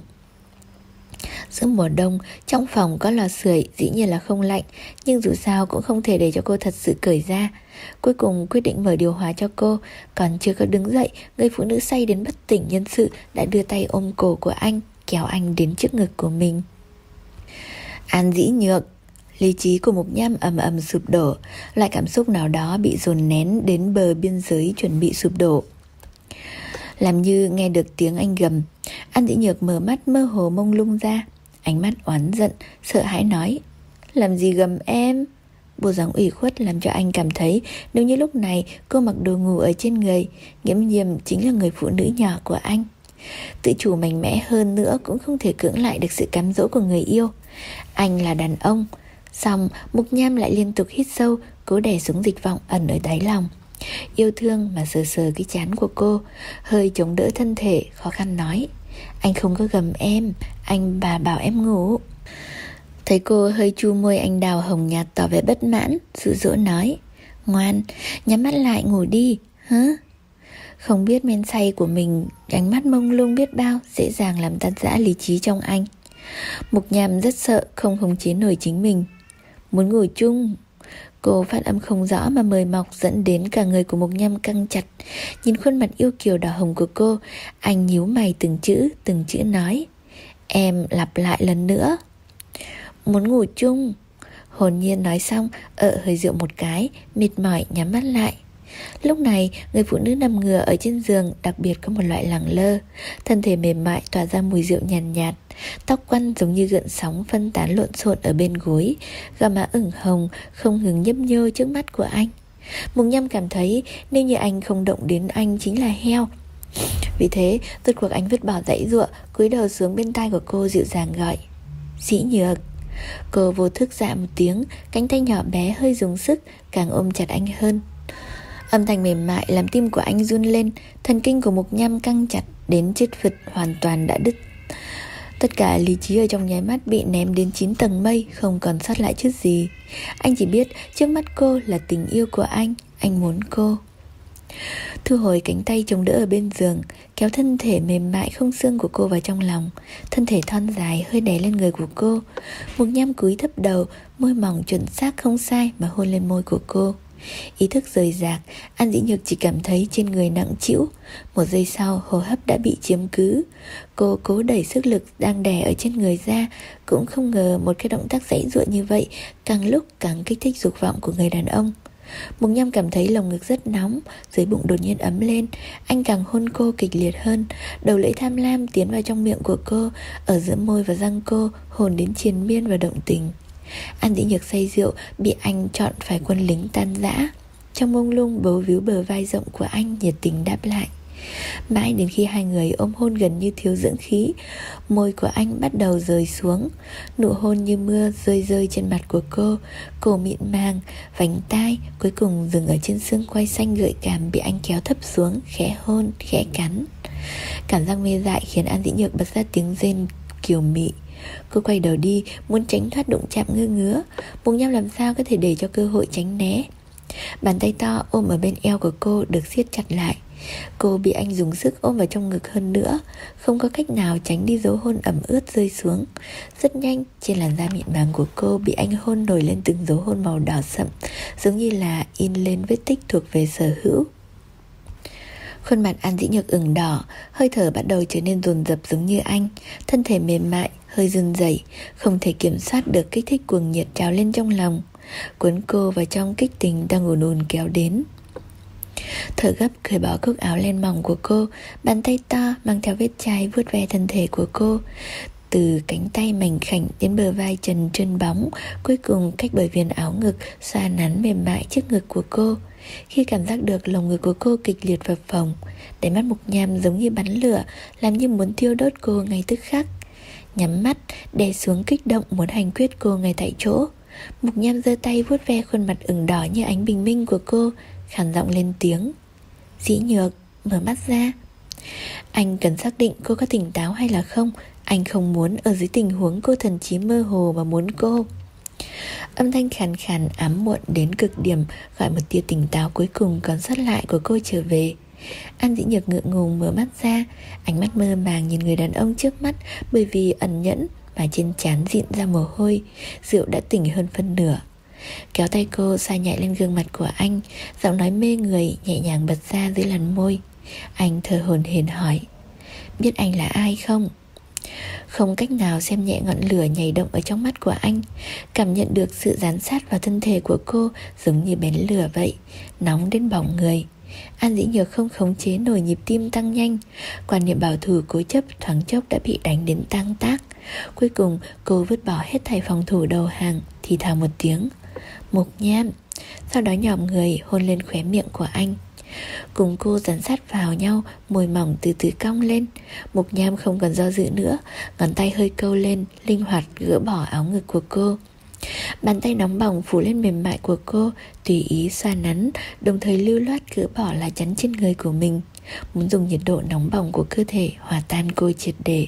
Giữa mùa đông, trong phòng có lò sưởi dĩ nhiên là không lạnh, nhưng dù sao cũng không thể để cho cô thật sự cởi ra. Cuối cùng quyết định mở điều hòa cho cô. Còn chưa có đứng dậy, người phụ nữ say đến bất tỉnh nhân sự đã đưa tay ôm cổ của anh, kéo anh đến trước ngực của mình. An Dĩ Nhược. Lý trí của Mục Nham ầm ầm sụp đổ. Loại cảm xúc nào đó bị dồn nén đến bờ biên giới chuẩn bị sụp đổ. Làm như nghe được tiếng anh gầm, An Dĩ Nhược mở mắt mơ hồ mông lung ra, ánh mắt oán giận, sợ hãi nói: Làm gì gầm em? Bộ dáng ủy khuất làm cho anh cảm thấy nếu như lúc này cô mặc đồ ngủ ở trên người, nghiễm nhiên chính là người phụ nữ nhỏ của anh. Tự chủ mạnh mẽ hơn nữa cũng không thể cưỡng lại được sự cám dỗ của người yêu. Anh là đàn ông. Xong, Mục Nham lại liên tục hít sâu, cố đè xuống dịch vọng ẩn ở đáy lòng. Yêu thương mà sờ sờ cái trán của cô, hơi chống đỡ thân thể, khó khăn nói: Anh không có gầm em, anh bà bảo em ngủ. Thấy cô hơi chu môi anh đào hồng nhạt tỏ vẻ bất mãn, dụ dỗ nói: Ngoan, nhắm mắt lại ngủ đi, hả? Không biết men say của mình, ánh mắt mông lung biết bao, dễ dàng làm tan rã lý trí trong anh. Mục Nham rất sợ không khống chế nổi chính mình. Muốn ngủ chung. Cô phát âm không rõ mà mời mọc, dẫn đến cả người của Mục Nham căng chặt. Nhìn khuôn mặt yêu kiều đỏ hồng của cô, anh nhíu mày từng chữ, từng chữ nói: Em lặp lại lần nữa. Muốn ngủ chung. Hồn nhiên nói xong, ợ hơi rượu một cái, mệt mỏi nhắm mắt lại. Lúc này, người phụ nữ nằm ngửa ở trên giường đặc biệt có một loại lẳng lơ. Thân thể mềm mại tỏa ra mùi rượu nhàn nhạt, nhạt. Tóc quăn giống như gợn sóng phân tán lộn xộn ở bên gối. Gò má ửng hồng không ngừng nhấp nhô trước mắt của anh. Mục Nham cảm thấy nếu như anh không động đến anh chính là heo. Vì thế, rốt cuộc anh vứt bỏ dãy giụa, cúi đầu xuống bên tai của cô dịu dàng gọi: Dĩ Nhược. Cô vô thức dạ một tiếng, cánh tay nhỏ bé hơi dùng sức, càng ôm chặt anh hơn. Âm thanh mềm mại làm tim của anh run lên, thần kinh của Mục Nham căng chặt đến chết phật hoàn toàn đã đứt. Tất cả lý trí ở trong nháy mắt bị ném đến chín tầng mây, không còn sót lại chút gì. Anh chỉ biết trước mắt cô là tình yêu của anh, anh muốn cô. Thu hồi cánh tay chống đỡ ở bên giường, kéo thân thể mềm mại không xương của cô vào trong lòng. Thân thể thon dài hơi đè lên người của cô. Mục Nham cúi thấp đầu, môi mỏng chuẩn xác không sai mà hôn lên môi của cô. Ý thức rời rạc, An Dĩ Nhược chỉ cảm thấy trên người nặng trĩu. Một giây sau, hô hấp đã bị chiếm cứ. Cô cố đẩy sức lực đang đè ở trên người ra, cũng không ngờ một cái động tác giãy giụa như vậy càng lúc càng kích thích dục vọng của người đàn ông. Mục Nham cảm thấy lồng ngực rất nóng, dưới bụng đột nhiên ấm lên. Anh càng hôn cô kịch liệt hơn, đầu lưỡi tham lam tiến vào trong miệng của cô, ở giữa môi và răng cô, hôn đến triền miên và động tình. An Dĩ Nhược say rượu bị anh chọn phải quân lính tan rã. Trong mông lung bấu víu bờ vai rộng của anh nhiệt tình đáp lại: Mãi đến khi hai người ôm hôn gần như thiếu dưỡng khí, môi của anh bắt đầu rơi xuống. Nụ hôn như mưa rơi rơi trên mặt của cô, cổ mịn màng, vành tai, cuối cùng dừng ở trên xương quai xanh gợi cảm bị anh kéo thấp xuống, khẽ hôn, khẽ cắn. Cảm giác mê dại khiến An Dĩ Nhược bật ra tiếng rên kiều mị. Cô quay đầu đi, muốn tránh thoát đụng chạm ngơ ngứa. Mục Nham làm sao có thể để cho cơ hội tránh né. Bàn tay to ôm ở bên eo của cô được siết chặt lại. Cô bị anh dùng sức ôm vào trong ngực hơn nữa, không có cách nào tránh đi dấu hôn ẩm ướt rơi xuống. Rất nhanh, trên làn da mịn màng của cô bị anh hôn nổi lên từng dấu hôn màu đỏ sậm, giống như là in lên vết tích thuộc về sở hữu. Khuôn mặt An Dĩ Nhược ửng đỏ, hơi thở bắt đầu trở nên dồn dập giống như anh. Thân thể mềm mại, hơi run rẩy, không thể kiểm soát được kích thích cuồng nhiệt trào lên trong lòng, cuốn cô vào trong kích tình đang ùn ùn kéo đến. Thở gấp cởi bỏ cúc áo len mỏng của cô, bàn tay to mang theo vết chai vuốt ve thân thể của cô, từ cánh tay mảnh khảnh đến bờ vai trần trơn bóng, cuối cùng cách bờ viền áo ngực xoa nắn mềm mại trước ngực của cô. Khi cảm giác được lồng ngực của cô kịch liệt phập phồng, đáy mắt Mục Nham giống như bắn lửa, làm như muốn thiêu đốt cô ngay tức khắc. Nhắm mắt, đè xuống kích động muốn hành quyết cô ngay tại chỗ. Mục Nham giơ tay vuốt ve khuôn mặt ửng đỏ như ánh bình minh của cô, khàn giọng lên tiếng: "Dĩ Nhược, mở mắt ra." Anh cần xác định cô có tỉnh táo hay là không. Anh không muốn ở dưới tình huống cô thần trí mơ hồ mà muốn cô. Âm thanh khàn khàn ám muộn đến cực điểm gọi một tia tỉnh táo cuối cùng còn sót lại của cô trở về. An Dĩ Nhược ngượng ngùng mở mắt ra, ánh mắt mơ màng nhìn người đàn ông trước mắt. Bởi vì ẩn nhẫn mà trên trán dịn ra mồ hôi, rượu đã tỉnh hơn phân nửa. Kéo tay cô xoa nhẹ lên gương mặt của anh, giọng nói mê người nhẹ nhàng bật ra dưới làn môi. Anh thở hổn hển hỏi: "Biết anh là ai không?" Không cách nào xem nhẹ ngọn lửa nhảy động ở trong mắt của anh, cảm nhận được sự dán sát vào thân thể của cô giống như bén lửa vậy, nóng đến bỏng người. An Dĩ Nhược không khống chế nổi nhịp tim tăng nhanh, quan niệm bảo thủ cố chấp thoáng chốc đã bị đánh đến tang tác. Cuối cùng cô vứt bỏ hết thảy phòng thủ đầu hàng, thì thào một tiếng: "Mục Nham." Sau đó nhòm người hôn lên khóe miệng của anh. Cùng cô dán sát vào nhau, môi mỏng từ từ cong lên. Mục Nham không còn do dự nữa, ngón tay hơi câu lên, linh hoạt gỡ bỏ áo ngực của cô. Bàn tay nóng bỏng phủ lên mềm mại của cô, tùy ý xoa nắn, đồng thời lưu loát gỡ bỏ lá chắn trên người của mình, muốn dùng nhiệt độ nóng bỏng của cơ thể hòa tan cô triệt để.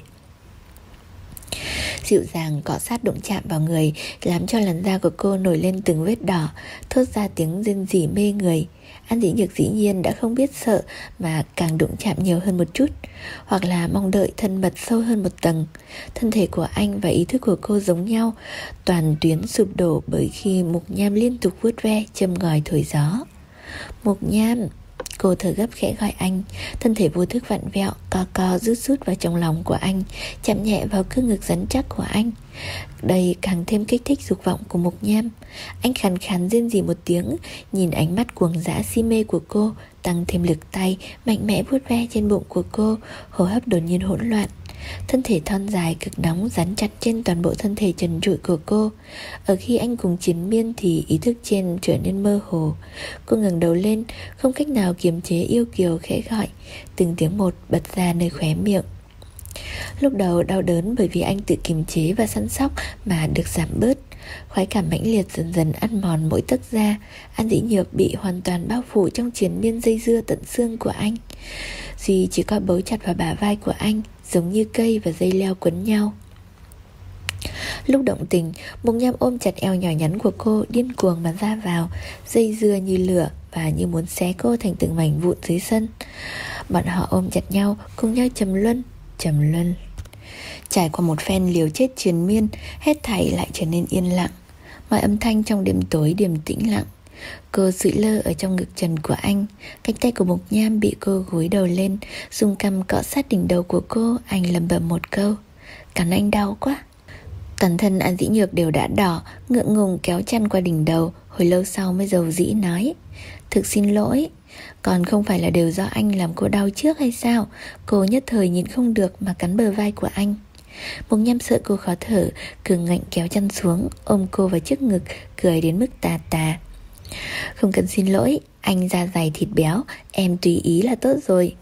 Dịu dàng cọ sát đụng chạm vào người, làm cho làn da của cô nổi lên từng vết đỏ, thốt ra tiếng rên rỉ mê người. An Dĩ Nhược dĩ nhiên đã không biết sợ, mà càng đụng chạm nhiều hơn một chút, hoặc là mong đợi thân mật sâu hơn một tầng. Thân thể của anh và ý thức của cô giống nhau, toàn tuyến sụp đổ bởi khi Mục Nham liên tục vuốt ve, châm ngòi thổi gió. "Mục Nham." Cô thở gấp khẽ gọi anh, thân thể vô thức vặn vẹo, co co rút rút vào trong lòng của anh, chạm nhẹ vào cơ ngực rắn chắc của anh. Đây càng thêm kích thích dục vọng của Mục Nham. Anh khàn khàn rên rỉ một tiếng, nhìn ánh mắt cuồng dã si mê của cô, tăng thêm lực tay mạnh mẽ vuốt ve trên bụng của cô, hô hấp đột nhiên hỗn loạn. Thân thể thon dài cực nóng dán chặt trên toàn bộ thân thể trần trụi của cô. Ở khi anh cùng chiến miên thì ý thức trên trở nên mơ hồ. Cô ngẩng đầu lên, không cách nào kiềm chế yêu kiều khẽ gọi, từng tiếng một bật ra nơi khóe miệng. Lúc đầu đau đớn bởi vì anh tự kiềm chế và săn sóc mà được giảm bớt. Khoái cảm mãnh liệt dần dần ăn mòn mỗi tấc da. An Dĩ Nhược bị hoàn toàn bao phủ trong triền miên dây dưa tận xương của anh. Duy chỉ có bấu chặt vào bả vai của anh, giống như cây và dây leo quấn nhau. Lúc động tình, Mục Nham ôm chặt eo nhỏ nhắn của cô, điên cuồng mà ra vào, dây dưa như lửa và như muốn xé cô thành từng mảnh vụn dưới sân. Bọn họ ôm chặt nhau, cùng nhau trầm luân, trầm luân. Trải qua một phen liều chết triền miên, hết thảy lại trở nên yên lặng. Mọi âm thanh trong đêm tối điềm tĩnh lặng. Cô sụi lơ ở trong ngực trần của anh. Cánh tay của Mục Nham bị cô gối đầu lên, dùng cằm cọ sát đỉnh đầu của cô. Anh lẩm bẩm một câu: "Cắn anh đau quá." Toàn thân An Dĩ Nhược đều đã đỏ, ngượng ngùng kéo chăn qua đỉnh đầu. Hồi lâu sau mới dầu dĩ nói: "Thực xin lỗi. Còn không phải là đều do anh làm cô đau trước hay sao?" Cô nhất thời nhịn không được mà cắn bờ vai của anh. Mục Nham sợ cô khó thở, cường ngạnh kéo chăn xuống, ôm cô vào trước ngực, cười đến mức tà tà. "Không cần xin lỗi, anh da dày thịt béo, em tùy ý là tốt rồi."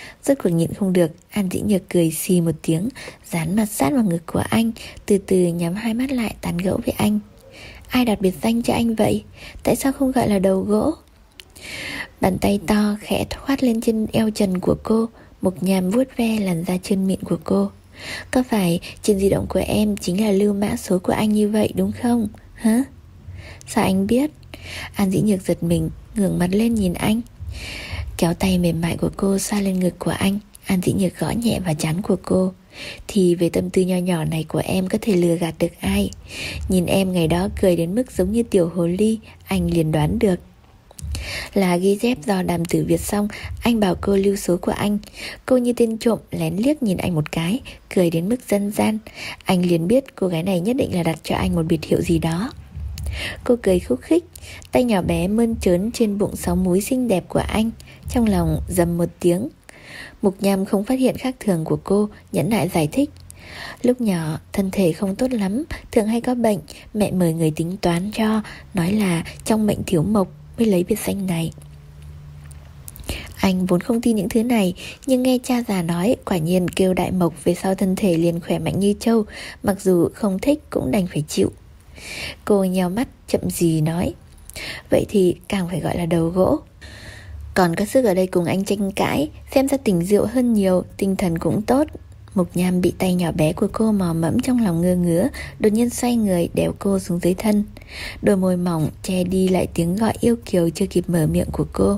Rốt cuộc nhịn không được, An Dĩ Nhược cười xì một tiếng, dán mặt sát vào ngực của anh, từ từ nhắm hai mắt lại tán gẫu với anh. Ai đặt biệt danh cho anh vậy? Tại sao không gọi là đầu gỗ? Bàn tay to khẽ khoát lên trên eo trần của cô, Mục Nham vuốt ve làn da trơn mịn của cô. Có phải trên di động của em chính là lưu mã số của anh như vậy đúng không? Hả? Sao anh biết? An Dĩ Nhược giật mình, ngẩng mặt lên nhìn anh. Kéo tay mềm mại của cô xoa lên ngực của anh, An Dĩ Nhược gõ nhẹ vào trán của cô. Thì về tâm tư nho nhỏ này của em có thể lừa gạt được ai? Nhìn em ngày đó cười đến mức giống như tiểu hồ ly, anh liền đoán được. Là ghi chép do Đàm Tử Việt xong, anh bảo cô lưu số của anh. Cô như tên trộm lén liếc nhìn anh một cái, cười đến mức dân gian. Anh liền biết cô gái này nhất định là đặt cho anh một biệt hiệu gì đó. Cô cười khúc khích, tay nhỏ bé mơn trớn trên bụng sáu múi xinh đẹp của anh. Trong lòng rầm một tiếng. Mục Nham không phát hiện khác thường của cô, nhẫn nại giải thích. Lúc nhỏ thân thể không tốt lắm, thường hay có bệnh. Mẹ mời người tính toán cho, nói là trong bệnh thiếu mộc mới lấy biệt danh này. Anh vốn không tin những thứ này, nhưng nghe cha già nói, quả nhiên kêu đại mộc về sau thân thể liền khỏe mạnh như trâu. Mặc dù không thích cũng đành phải chịu. Cô nheo mắt chậm gì nói, vậy thì càng phải gọi là đầu gỗ. Còn có sức ở đây cùng anh tranh cãi, xem ra tình diệu hơn nhiều, tinh thần cũng tốt. Mục Nham bị tay nhỏ bé của cô mò mẫm trong lòng ngơ ngứa, đột nhiên xoay người đèo cô xuống dưới thân. Đôi môi mỏng che đi lại tiếng gọi yêu kiều chưa kịp mở miệng của cô.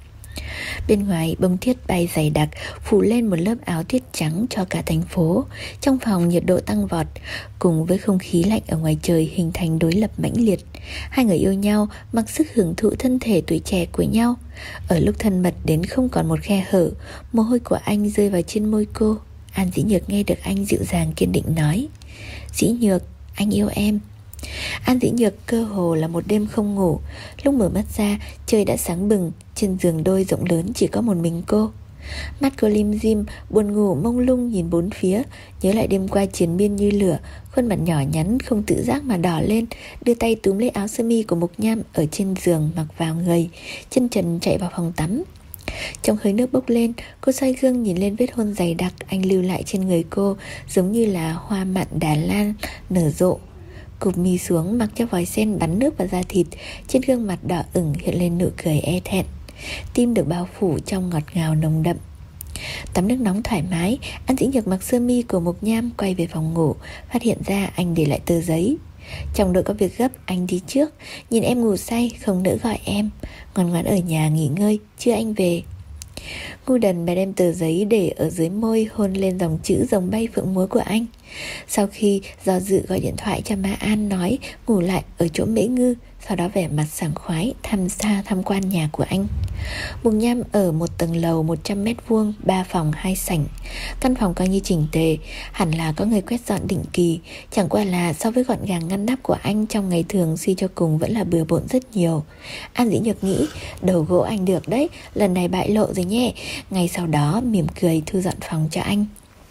Bên ngoài bông tuyết bay dày đặc, phủ lên một lớp áo tuyết trắng cho cả thành phố. Trong phòng nhiệt độ tăng vọt, cùng với không khí lạnh ở ngoài trời hình thành đối lập mãnh liệt. Hai người yêu nhau, mặc sức hưởng thụ thân thể tuổi trẻ của nhau. Ở lúc thân mật đến không còn một khe hở, mồ hôi của anh rơi vào trên môi cô. An Dĩ Nhược nghe được anh dịu dàng kiên định nói, Dĩ Nhược, anh yêu em. An Dĩ Nhược cơ hồ là một đêm không ngủ. Lúc mở mắt ra, trời đã sáng bừng. Trên giường đôi rộng lớn chỉ có một mình cô. Mắt cô lim dim, buồn ngủ mông lung nhìn bốn phía. Nhớ lại đêm qua chiến miên như lửa, khuôn mặt nhỏ nhắn không tự giác mà đỏ lên. Đưa tay túm lấy áo sơ mi của Mục Nham ở trên giường mặc vào người, chân trần chạy vào phòng tắm. Trong hơi nước bốc lên, cô xoay gương nhìn lên vết hôn dày đặc anh lưu lại trên người cô, giống như là hoa mận Đà Lan nở rộ. Cụp mi xuống, mặc cho vòi sen bắn nước vào da thịt. Trên gương mặt đỏ ửng hiện lên nụ cười e thẹn. Tim được bao phủ trong ngọt ngào nồng đậm. Tắm nước nóng thoải mái, An Dĩ Nhược mặc sơ mi của Mục Nham quay về phòng ngủ, phát hiện ra anh để lại tờ giấy. Trong đội có việc gấp, anh đi trước. Nhìn em ngủ say, không nỡ gọi em. Ngoan ngoãn ở nhà nghỉ ngơi, chưa anh về. Ngu đần bà đem tờ giấy để ở dưới môi, hôn lên dòng chữ rồng bay phượng múa của anh. Sau khi do dự gọi điện thoại cho má An nói ngủ lại ở chỗ Mễ Ngư, sau đó vẻ mặt sảng khoái tham gia tham quan nhà của anh. Mục Nham ở một tầng lầu một trăm mét vuông, ba phòng hai sảnh. Căn phòng coi như chỉnh tề, hẳn là có người quét dọn định kỳ. Chẳng qua là so với gọn gàng ngăn nắp của anh trong ngày thường, suy cho cùng vẫn là bừa bộn rất nhiều. An Dĩ Nhược nghĩ đầu gỗ anh được đấy, lần này bại lộ rồi nhé. Ngay sau đó mỉm cười thu dọn phòng cho anh.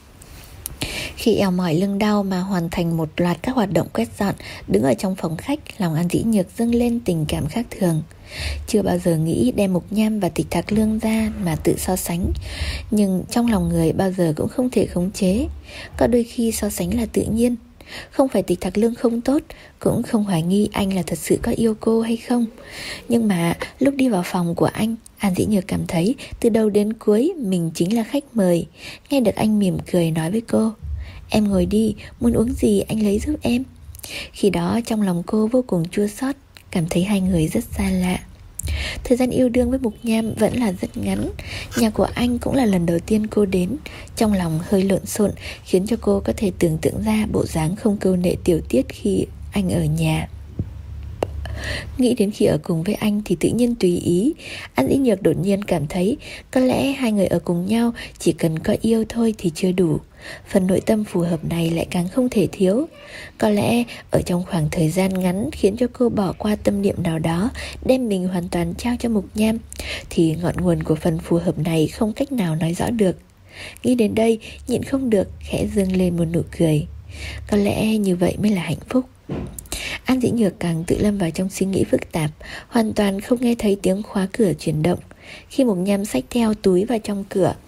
Khi eo mỏi lưng đau mà hoàn thành một loạt các hoạt động quét dọn, đứng ở trong phòng khách, lòng An Dĩ Nhược dâng lên tình cảm khác thường. Chưa bao giờ nghĩ đem Mục Nham và Tịch Thạc Lương ra mà tự so sánh, nhưng trong lòng người bao giờ cũng không thể khống chế. Có đôi khi so sánh là tự nhiên. Không phải Tịch Thạc Lương không tốt, cũng không hoài nghi anh là thật sự có yêu cô hay không. Nhưng mà lúc đi vào phòng của anh, An Dĩ Nhược cảm thấy từ đầu đến cuối mình chính là khách mời. Nghe được anh mỉm cười nói với cô, em ngồi đi, muốn uống gì anh lấy giúp em. Khi đó trong lòng cô vô cùng chua xót, cảm thấy hai người rất xa lạ. Thời gian yêu đương với Mục Nham vẫn là rất ngắn. Nhà của anh cũng là lần đầu tiên cô đến. Trong lòng hơi lộn xộn, khiến cho cô có thể tưởng tượng ra bộ dáng không câu nệ tiểu tiết khi anh ở nhà. Nghĩ đến khi ở cùng với anh thì tự nhiên tùy ý. An Dĩ Nhược đột nhiên cảm thấy có lẽ hai người ở cùng nhau chỉ cần có yêu thôi thì chưa đủ. Phần nội tâm phù hợp này lại càng không thể thiếu. Có lẽ ở trong khoảng thời gian ngắn khiến cho cô bỏ qua tâm niệm nào đó, đem mình hoàn toàn trao cho Mục Nham, thì ngọn nguồn của phần phù hợp này không cách nào nói rõ được. Nghĩ đến đây, nhịn không được khẽ dâng lên một nụ cười. Có lẽ như vậy mới là hạnh phúc. An Dĩ Nhược càng tự lâm vào trong suy nghĩ phức tạp, hoàn toàn không nghe thấy tiếng khóa cửa chuyển động. Khi Mục Nham xách theo túi vào trong cửa,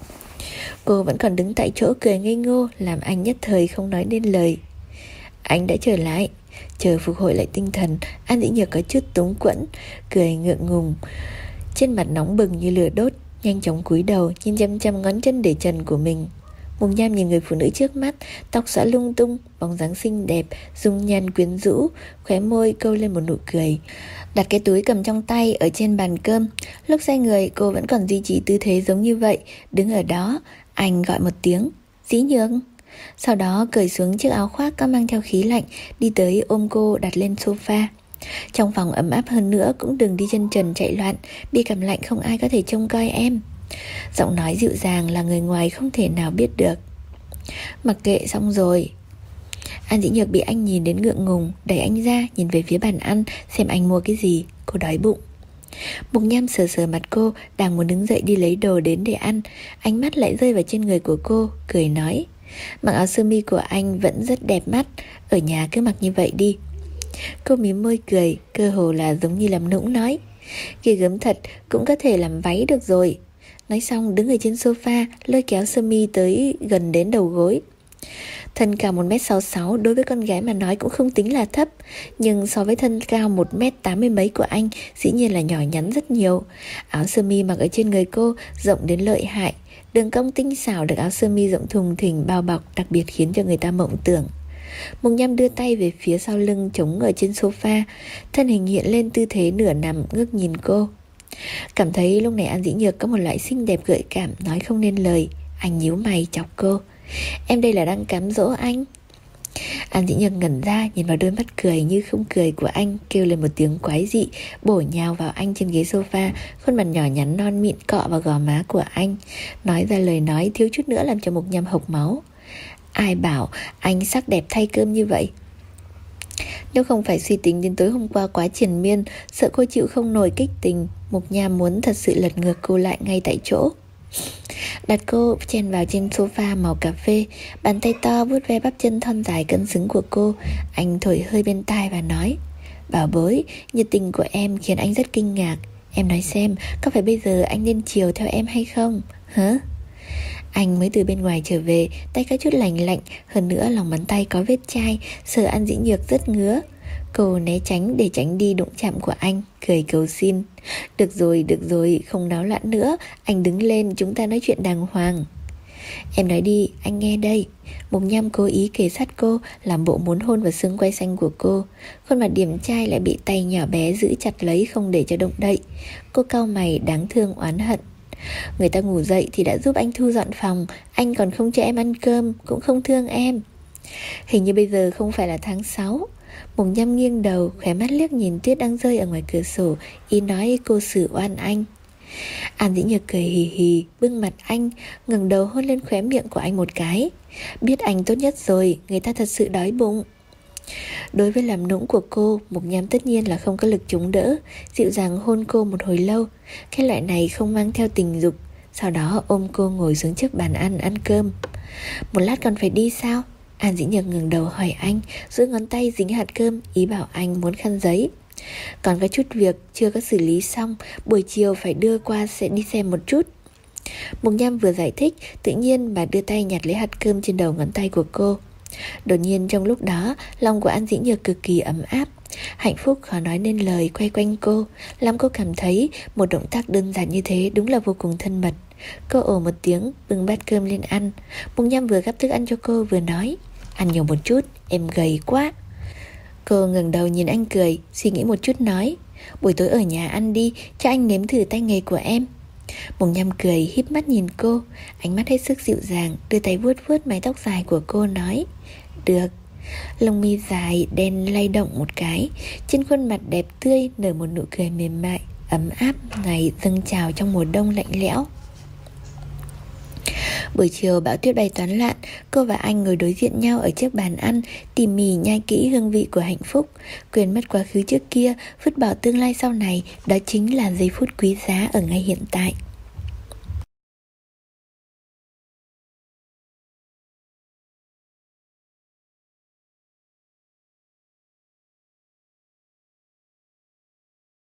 Cô vẫn còn đứng tại chỗ cười ngây ngô, làm anh nhất thời không nói nên lời. Anh đã trở lại. Chờ phục hồi lại tinh thần, An Dĩ Nhược có chút túng quẫn, cười ngượng ngùng, trên mặt nóng bừng như lửa đốt, nhanh chóng cúi đầu nhìn chăm chăm ngón chân để trần của mình. Mục Nham nhìn người phụ nữ trước mắt, tóc xõa lung tung, bóng dáng xinh đẹp, dung nhan quyến rũ, khóe môi câu lên một nụ cười. Đặt cái túi cầm trong tay ở trên bàn cơm. Lúc xoay người, cô vẫn còn duy trì tư thế giống như vậy, đứng ở đó. Anh gọi một tiếng, Dĩ Nhược. Sau đó cởi xuống chiếc áo khoác có mang theo khí lạnh, đi tới ôm cô đặt lên sofa. Trong phòng ấm áp hơn nữa, cũng đừng đi chân trần chạy loạn, bị cảm lạnh không ai có thể trông coi em. Giọng nói dịu dàng là người ngoài không thể nào biết được. Mặc kệ, xong rồi. An Dĩ Nhược bị anh nhìn đến ngượng ngùng, đẩy anh ra, nhìn về phía bàn ăn, xem anh mua cái gì. Cô đói bụng. Mục Nham sờ sờ mặt cô, đang muốn đứng dậy đi lấy đồ đến để ăn. Ánh mắt lại rơi vào trên người của cô, cười nói, mặc áo sơ mi của anh vẫn rất đẹp mắt, ở nhà cứ mặc như vậy đi. Cô mím môi cười, cơ hồ là giống như làm nũng nói, ghê gớm thật, cũng có thể làm váy được rồi. Nói xong đứng ở trên sofa, lôi kéo sơ mi tới gần đến đầu gối. Thân cao một mét sáu mươi sáu đối với con gái mà nói cũng không tính là thấp, nhưng so với thân cao một mét tám mươi mấy của anh, dĩ nhiên là nhỏ nhắn rất nhiều. Áo sơ mi mặc ở trên người cô rộng đến lợi hại, đường cong tinh xảo được áo sơ mi rộng thùng thình bao bọc, đặc biệt khiến cho người ta mộng tưởng. Mục Nham đưa tay về phía sau lưng chống ở trên sofa, thân hình hiện lên tư thế nửa nằm ngước nhìn cô. Cảm thấy lúc này An Dĩ Nhược có một loại xinh đẹp gợi cảm, nói không nên lời. Anh nhíu mày chọc cô, em đây là đang cám dỗ anh. An Dĩ Nhược ngẩn ra, nhìn vào đôi mắt cười như không cười của anh, kêu lên một tiếng quái dị, bổ nhào vào anh trên ghế sofa, khuôn mặt nhỏ nhắn non mịn cọ vào gò má của anh, nói ra lời nói thiếu chút nữa làm cho Mục Nham hộc máu. Ai bảo anh sắc đẹp thay cơm như vậy? Nếu không phải suy tính đến tối hôm qua quá triền miên, sợ cô chịu không nổi kích tình, Mục Nham muốn thật sự lật ngược cô lại ngay tại chỗ. Đặt cô chen vào trên sofa màu cà phê, bàn tay to vuốt ve bắp chân thon dài cân xứng của cô. Anh thổi hơi bên tai và nói, bảo bối, nhiệt tình của em khiến anh rất kinh ngạc. Em nói xem, có phải bây giờ anh nên chiều theo em hay không? Hả? Anh mới từ bên ngoài trở về, tay có chút lành lạnh, hơn nữa lòng bàn tay có vết chai, sờ An Dĩ Nhược rất ngứa. Cô né tránh để tránh đi đụng chạm của anh, cười cầu xin. Được rồi, được rồi, không náo loạn nữa, anh đứng lên, chúng ta nói chuyện đàng hoàng. Em nói đi, anh nghe đây. Mục Nham cố ý kề sát cô, làm bộ muốn hôn vào xương quai xanh của cô. Khuôn mặt điềm trai lại bị tay nhỏ bé giữ chặt lấy, không để cho động đậy. Cô cau mày đáng thương oán hận. Người ta ngủ dậy thì đã giúp anh thu dọn phòng, anh còn không cho em ăn cơm, cũng không thương em. Hình như bây giờ không phải là tháng sáu. Mục Nham nghiêng đầu, khóe mắt liếc nhìn tuyết đang rơi ở ngoài cửa sổ, ý nói cô xử oan anh. An Dĩ Nhược cười hì hì, bưng mặt anh, ngẩng đầu hôn lên khóe miệng của anh một cái. Biết anh tốt nhất rồi, người ta thật sự đói bụng. Đối với làm nũng của cô, Mục Nham tất nhiên là không có lực chống đỡ, dịu dàng hôn cô một hồi lâu. Cái loại này không mang theo tình dục. Sau đó ôm cô ngồi xuống trước bàn ăn ăn cơm. Một lát còn phải đi sao? An Dĩ Nhược ngẩng đầu hỏi anh, duỗi ngón tay dính hạt cơm, ý bảo anh muốn khăn giấy. Còn có chút việc chưa có xử lý xong, buổi chiều phải đưa qua sẽ đi xem một chút. Mục Nham vừa giải thích, tự nhiên bà đưa tay nhặt lấy hạt cơm trên đầu ngón tay của cô. Đột nhiên trong lúc đó, lòng của An Dĩ Nhược cực kỳ ấm áp. Hạnh phúc khó nói nên lời quay quanh cô, làm cô cảm thấy một động tác đơn giản như thế đúng là vô cùng thân mật. Cô ồ một tiếng, bưng bát cơm lên ăn. Mục Nham vừa gắp thức ăn cho cô vừa nói, ăn nhiều một chút, em gầy quá. Cô ngẩng đầu nhìn anh cười, suy nghĩ một chút nói, buổi tối ở nhà ăn đi, cho anh nếm thử tay nghề của em. Mục Nham cười híp mắt nhìn cô, ánh mắt hết sức dịu dàng, đưa tay vuốt vuốt mái tóc dài của cô nói, được. Lông mi dài đen lay động một cái, trên khuôn mặt đẹp tươi nở một nụ cười mềm mại, ấm áp ngày dâng trào trong mùa đông lạnh lẽo. Buổi chiều bão tuyết bay toán loạn, cô và anh ngồi đối diện nhau ở chiếc bàn ăn, tỉ mỉ nhai kỹ hương vị của hạnh phúc, quên mất quá khứ trước kia, vứt bỏ tương lai sau này, đó chính là giây phút quý giá ở ngay hiện tại.